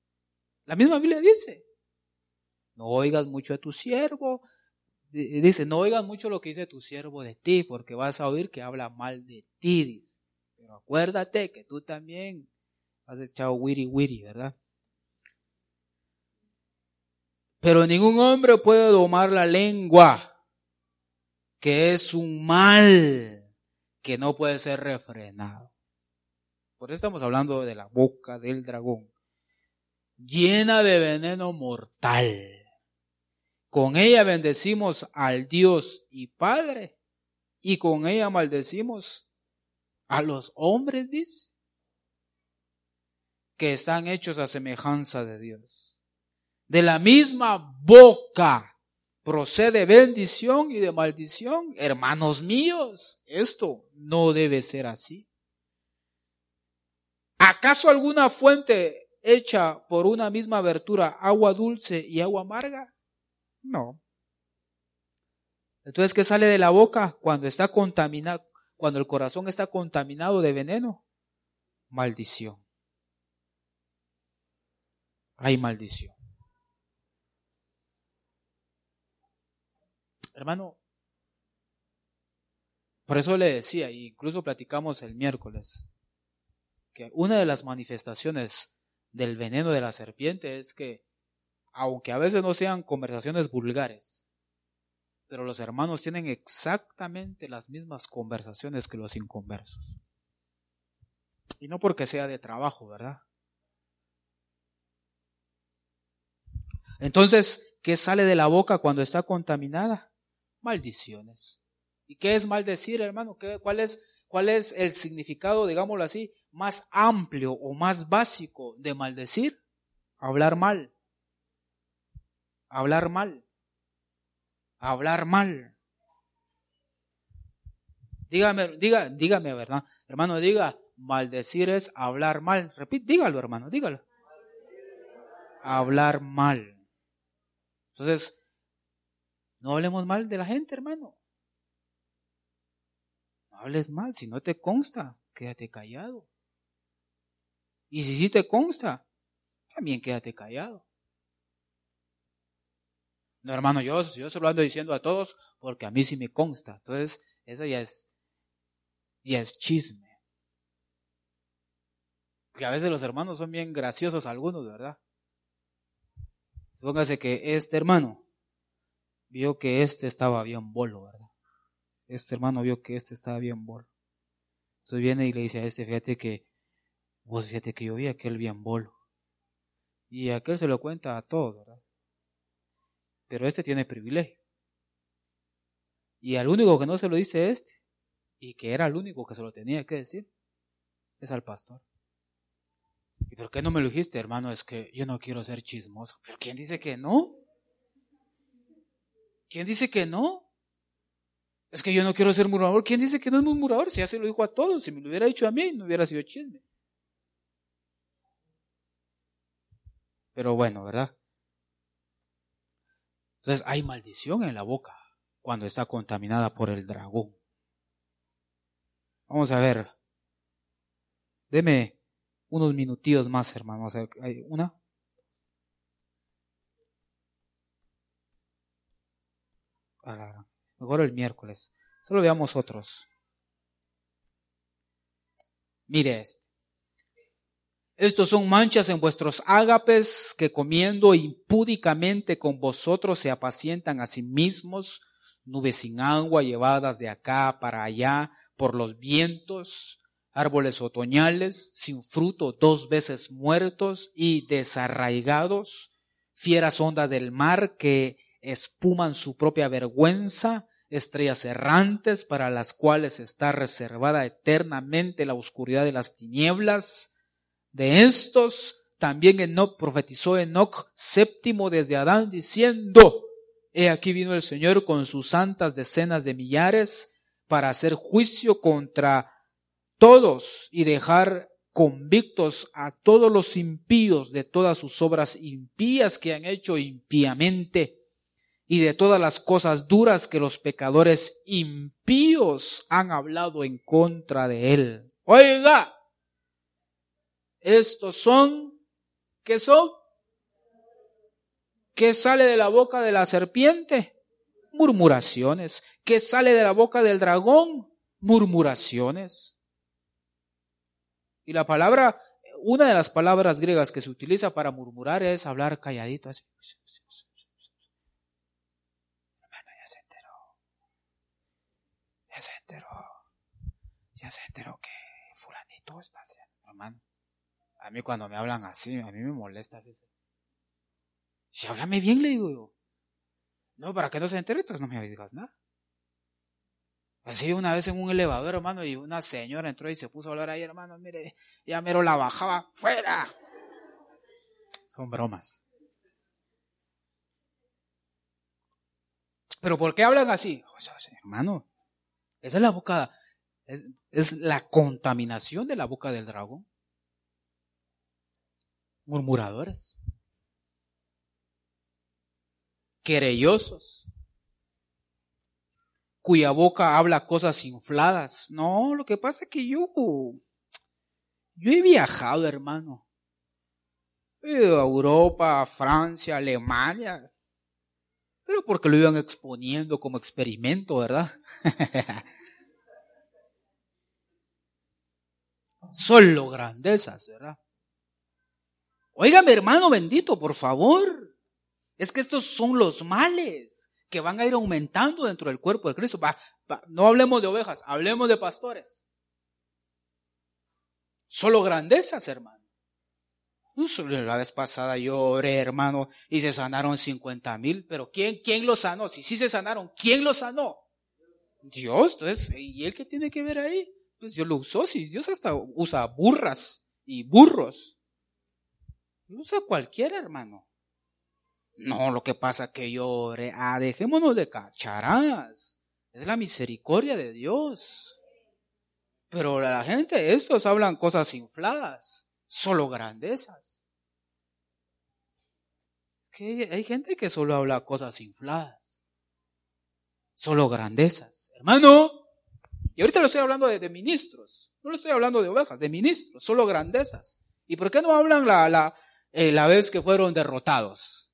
no oigas mucho a tu siervo. Dice, no oigas mucho lo que dice tu siervo de ti, porque vas a oír que habla mal de ti, dice. Pero acuérdate que tú también has echado wiri, ¿verdad? Pero ningún hombre puede domar la lengua, que es un mal que no puede ser refrenado. Por eso estamos hablando de la boca del dragón, llena de veneno mortal. Con ella bendecimos al Dios y Padre, y con ella maldecimos a los hombres, dice, que están hechos a semejanza de Dios. De la misma boca procede bendición y de maldición. Hermanos míos, esto no debe ser así. ¿Acaso alguna fuente hecha por una misma abertura, agua dulce y agua amarga? No. Entonces, ¿qué sale de la boca cuando está contaminado, cuando el corazón está contaminado de veneno? Maldición. Hay maldición. Hermano, por eso le decía, y incluso platicamos el miércoles, que una de las manifestaciones del veneno de la serpiente es que, aunque a veces no sean conversaciones vulgares, pero los hermanos tienen exactamente las mismas conversaciones que los inconversos. Y no porque sea de trabajo, ¿verdad? Entonces, ¿qué sale de la boca cuando está contaminada? Maldiciones. ¿Y qué es maldecir, hermano? ¿Cuál es el significado, digámoslo así, más amplio o más básico de maldecir? Hablar mal. Hablar mal. Hablar mal. Dígame, ¿verdad? Hermano, diga, maldecir es hablar mal. Dígalo, hermano, dígalo. Hablar mal. Entonces, no hablemos mal de la gente, hermano. No hables mal, si no te consta, quédate callado. Y si sí te consta, también quédate callado. No, hermano, yo se lo ando diciendo a todos porque a mí sí me consta. Entonces, eso ya es chisme. Porque a veces los hermanos son bien graciosos algunos, ¿verdad? Supóngase que este hermano vio que este estaba bien bolo, ¿verdad? Este hermano vio que este estaba bien bolo. Entonces viene y le dice a este, fíjate que yo vi a aquel bien bolo. Y aquel se lo cuenta a todos, ¿verdad? Pero este tiene privilegio. Y al único que no se lo dice este, y que era el único que se lo tenía que decir, es al pastor. ¿Y por qué no me lo dijiste, hermano? Es que yo no quiero ser chismoso. ¿Pero quién dice que no? ¿Quién dice que no? Es que yo no quiero ser murmurador. ¿Quién dice que no es murmurador? Si ya se lo dijo a todos. Si me lo hubiera dicho a mí, no hubiera sido chisme. Pero bueno, ¿verdad? Entonces hay maldición en la boca cuando está contaminada por el dragón. Vamos a ver. Deme unos minutillos más, hermano. Vamos a ver. ¿Hay una? Mejor el miércoles. Solo veamos otros. Mire este. Estos son manchas en vuestros ágapes que comiendo impúdicamente con vosotros se apacientan a sí mismos, nubes sin agua llevadas de acá para allá por los vientos, árboles otoñales sin fruto 2 veces muertos y desarraigados, fieras ondas del mar que espuman su propia vergüenza, estrellas errantes para las cuales está reservada eternamente la oscuridad de las tinieblas. De estos también profetizó Enoc séptimo desde Adán diciendo: he aquí vino el Señor con sus santas decenas de millares para hacer juicio contra todos y dejar convictos a todos los impíos de todas sus obras impías que han hecho impíamente y de todas las cosas duras que los pecadores impíos han hablado en contra de él. Oiga, estos son, ¿qué son? ¿Qué sale de la boca de la serpiente? Murmuraciones. ¿Qué sale de la boca del dragón? Murmuraciones. Y la palabra, una de las palabras griegas que se utiliza para murmurar es hablar calladito así. Hermano, ya se enteró que fulanito está haciendo, hermano. A mí cuando me hablan así, a mí me molesta. Si háblame bien, le digo yo. No, para que no se entere, entonces no me digas nada. Así una vez en un elevador, hermano, y una señora entró y se puso a hablar ahí, hermano, mire, ya mero la bajaba, ¡fuera! Son bromas. ¿Pero por qué hablan así? O sea, hermano, esa es la boca, es la contaminación de la boca del dragón. Murmuradores, querellosos, cuya boca habla cosas infladas. No, lo que pasa es que yo he viajado, hermano. He ido a Europa, a Francia, Alemania, pero porque lo iban exponiendo como experimento, ¿verdad? Solo grandezas, ¿verdad? Óigame, hermano bendito, por favor. Es que estos son los males que van a ir aumentando dentro del cuerpo de Cristo. No hablemos de ovejas, hablemos de pastores. Solo grandezas, hermano. La vez pasada yo oré, hermano, y se sanaron 50,000, pero ¿quién los sanó? Si sí se sanaron, ¿quién los sanó? Dios. Entonces, ¿y él qué tiene que ver ahí? Pues Dios lo usó, si Dios hasta usa burras y burros. Usa cualquiera, hermano. No, lo que pasa es que yo oré. Dejémonos de cacharadas. Es la misericordia de Dios. Pero la gente, estos hablan cosas infladas, solo grandezas. Es que hay gente que solo habla cosas infladas, solo grandezas. Hermano, y ahorita le estoy hablando de ministros, no le estoy hablando de ovejas, de ministros, solo grandezas. ¿Y por qué no hablan la vez que fueron derrotados?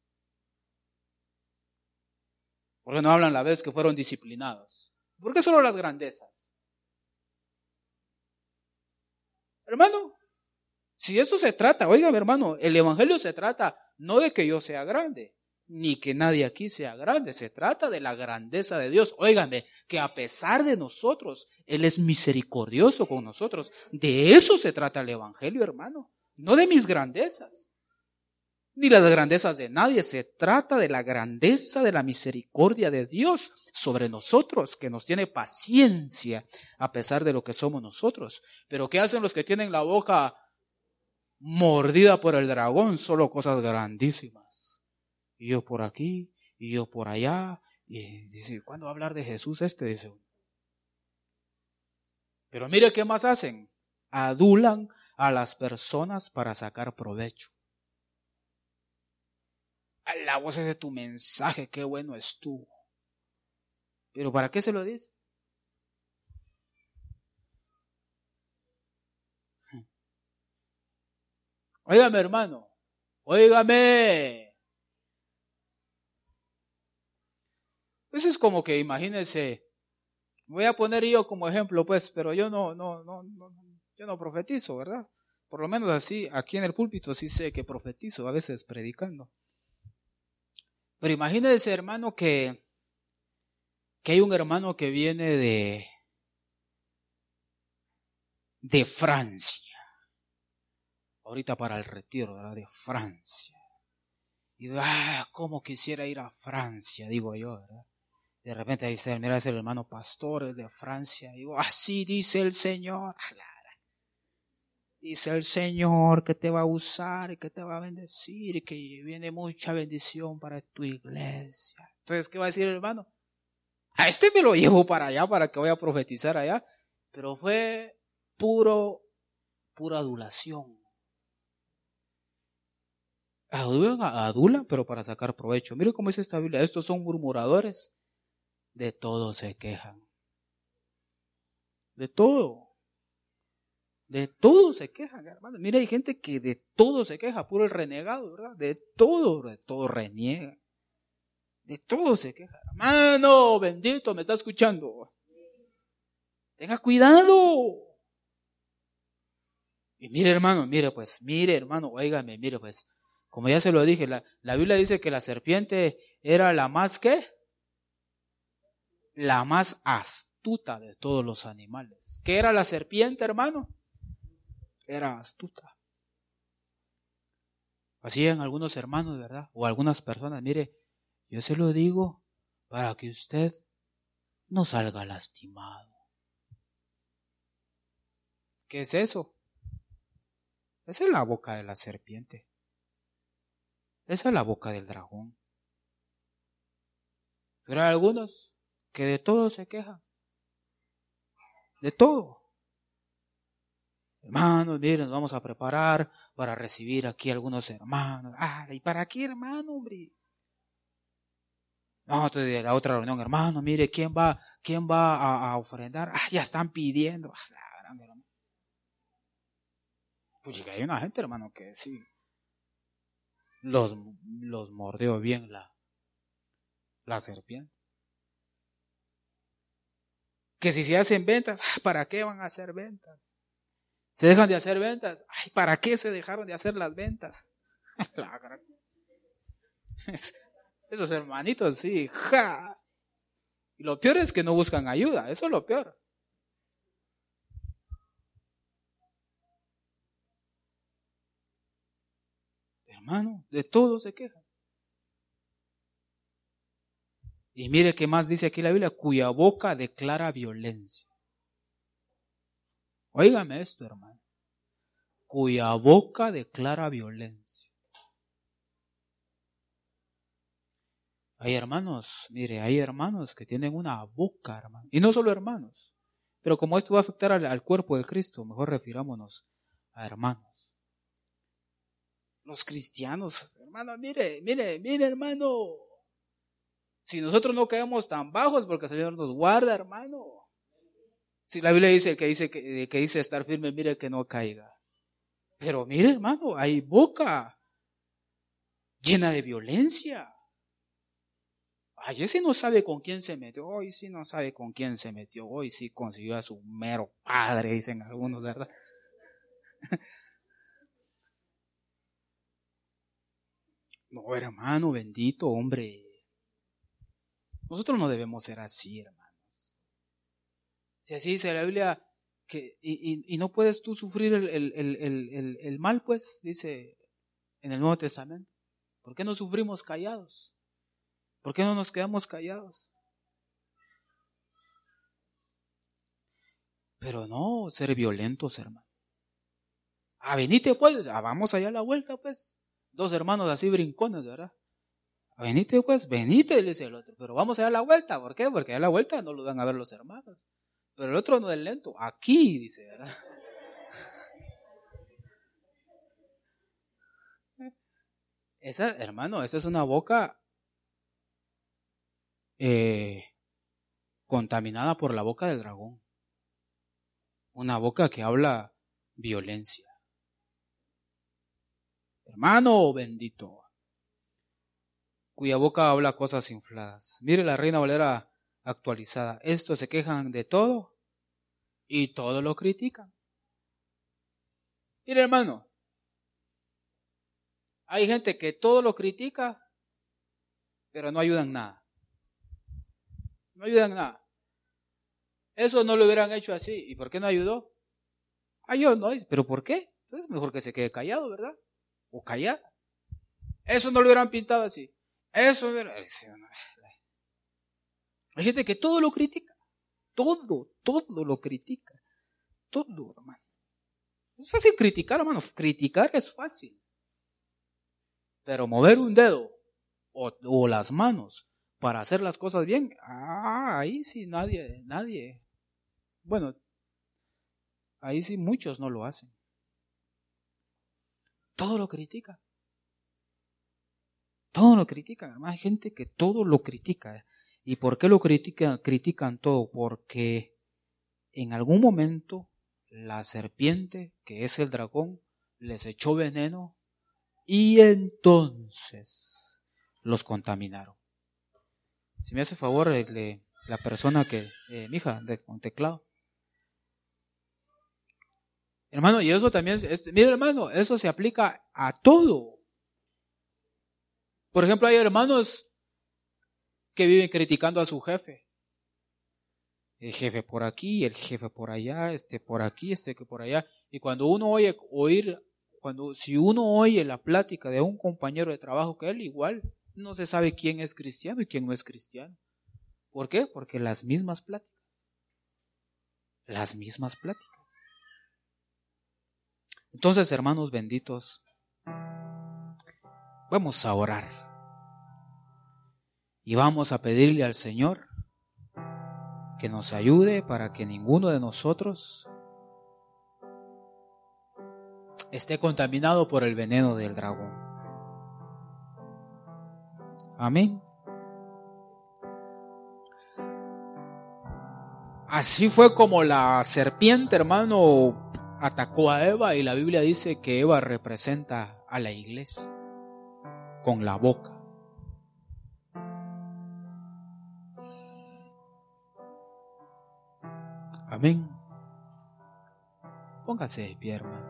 ¿Por qué no hablan la vez que fueron disciplinados? ¿Por qué solo las grandezas? Hermano, si eso se trata, óigame hermano, el evangelio se trata no de que yo sea grande, ni que nadie aquí sea grande, se trata de la grandeza de Dios. Óigame, que a pesar de nosotros, Él es misericordioso con nosotros. De eso se trata el evangelio, hermano, no de mis grandezas, ni las grandezas de nadie. Se trata de la grandeza de la misericordia de Dios sobre nosotros, que nos tiene paciencia a pesar de lo que somos nosotros. Pero ¿qué hacen los que tienen la boca mordida por el dragón? Solo cosas grandísimas. Y yo por aquí, y yo por allá. Y dice, ¿cuándo va a hablar de Jesús este? Dice, Pero mire qué más hacen. Adulan a las personas para sacar provecho. A la voz ese es tu mensaje, qué bueno estuvo. Pero ¿para qué se lo dice? Óigame, hermano, óigame. Eso es como que imagínense, voy a poner yo como ejemplo, pues, pero yo yo no profetizo, ¿verdad? Por lo menos así, aquí en el púlpito sí sé que profetizo, a veces predicando. Pero imagínense, hermano, que hay un hermano que viene de Francia, ahorita para el retiro, ¿verdad? De Francia. Y digo, cómo quisiera ir a Francia, digo yo, ¿verdad? De repente ahí está, mira, es el hermano pastor, el de Francia. Y digo, así dice el Señor. Dice el Señor que te va a usar y que te va a bendecir y que viene mucha bendición para tu iglesia. Entonces, ¿qué va a decir el hermano? A este me lo llevo para allá para que vaya a profetizar allá. Pero fue pura adulación. Adulan, pero para sacar provecho. Mire cómo dice esta Biblia. Estos son murmuradores. De todo se quejan. De todo. De todo se quejan, hermano. Mira, hay gente que de todo se queja, puro el renegado, ¿verdad? De todo reniega. De todo se queja. Hermano, bendito, me está escuchando. Tenga cuidado. Y mire, hermano, óigame, mire, pues, como ya se lo dije, la Biblia dice que la serpiente era la más, ¿qué? La más astuta de todos los animales. ¿Qué era la serpiente, hermano? Era astuta. Así en algunos hermanos, ¿verdad? O algunas personas, mire, yo se lo digo para que usted no salga lastimado. ¿Qué es eso? Esa es la boca de la serpiente. Esa es la boca del dragón. Pero hay algunos que de todo se quejan. De todo. Hermanos, miren, nos vamos a preparar para recibir aquí algunos hermanos. ¿Y para qué, hermano, hombre? No, de la otra reunión, hermano, mire, ¿quién va a ofrendar? Ya están pidiendo. Pues hay una gente, hermano, que sí los mordió bien la serpiente. Que si se hacen ventas, ¿para qué van a hacer ventas? ¿Se dejan de hacer ventas? ¿Para qué se dejaron de hacer las ventas? Esos hermanitos, sí, ja. Y lo peor es que no buscan ayuda, eso es lo peor. Hermano, de todo se quejan. Y mire qué más dice aquí la Biblia, cuya boca declara violencia. Óigame esto, hermano. Cuya boca declara violencia. Hay hermanos, mire, hay hermanos que tienen una boca, hermano. Y no solo hermanos. Pero como esto va a afectar al cuerpo de Cristo, mejor refirámonos a hermanos. Los cristianos, hermano, mire, hermano. Si nosotros no caemos tan bajos, porque el Señor nos guarda, hermano. Si la Biblia dice que dice estar firme, mire que no caiga. Pero mire, hermano, hay boca llena de violencia. Ese no sabe con quién se metió. Hoy sí no sabe con quién se metió. Hoy sí consiguió a su mero padre, dicen algunos, ¿verdad? No, hermano, bendito, hombre. Nosotros no debemos ser así, hermanos. Si así dice la Biblia, que y no puedes tú sufrir el mal, pues, dice en el Nuevo Testamento. ¿Por qué no sufrimos callados? ¿Por qué no nos quedamos callados? Pero no ser violentos, hermano. Venite pues, vamos allá a la vuelta pues. Dos hermanos así brincones, ¿verdad? Venite pues, venite, le dice el otro. Pero vamos allá a la vuelta, ¿por qué? Porque allá a la vuelta no lo van a ver los hermanos. Pero el otro no es lento, aquí, dice, ¿verdad? Hermano, esa es una boca contaminada por la boca del dragón. Una boca que habla violencia. Hermano bendito, cuya boca habla cosas infladas. Mire la Reina Valera actualizada. Estos se quejan de todo y todo lo critican. Mire, hermano, hay gente que todo lo critica, pero no ayudan nada. No ayudan nada. Eso no lo hubieran hecho así. ¿Y por qué no ayudó? Yo no. ¿Pero por qué? Entonces mejor que se quede callado, ¿verdad? O callada. Eso no lo hubieran pintado así. Eso no. Hay gente que todo lo critica. Todo lo critica. Todo, hermano. Es fácil criticar, hermano. Criticar es fácil. Pero mover un dedo o las manos para hacer las cosas bien, ahí sí nadie. Bueno, ahí sí muchos no lo hacen. Todo lo critica. Todo lo critican, hermano. Hay gente que todo lo critica. ¿Y por qué lo critican? Critican todo. Porque en algún momento la serpiente, que es el dragón, les echó veneno y entonces los contaminaron. Si me hace favor la persona que, mija, con teclado. Hermano, y eso también, mire hermano, eso se aplica a todo. Por ejemplo, hay hermanos que viven criticando a su jefe. El jefe por aquí, el jefe por allá, por aquí, que por allá. Y cuando uno si uno oye la plática de un compañero de trabajo que él, igual no se sabe quién es cristiano y quién no es cristiano. ¿Por qué? Porque las mismas pláticas. Entonces, hermanos benditos, vamos a orar. Y vamos a pedirle al Señor que nos ayude para que ninguno de nosotros esté contaminado por el veneno del dragón. Amén. Así fue como la serpiente, hermano, atacó a Eva, y la Biblia dice que Eva representa a la iglesia con la boca. Amén. Póngase de pie, hermano.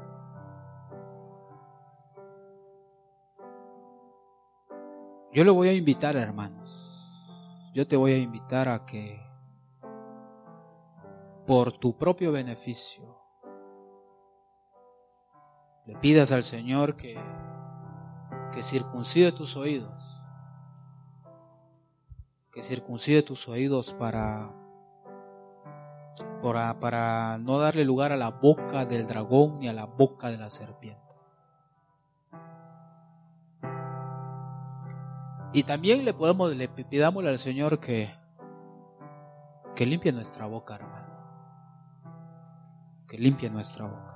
Yo le voy a invitar, hermanos. Yo te voy a invitar a que, por tu propio beneficio, le pidas al Señor que circuncide tus oídos. Que circuncide tus oídos para no darle lugar a la boca del dragón ni a la boca de la serpiente. Y también le pidámosle al Señor que limpie nuestra boca, hermano. Que limpie nuestra boca.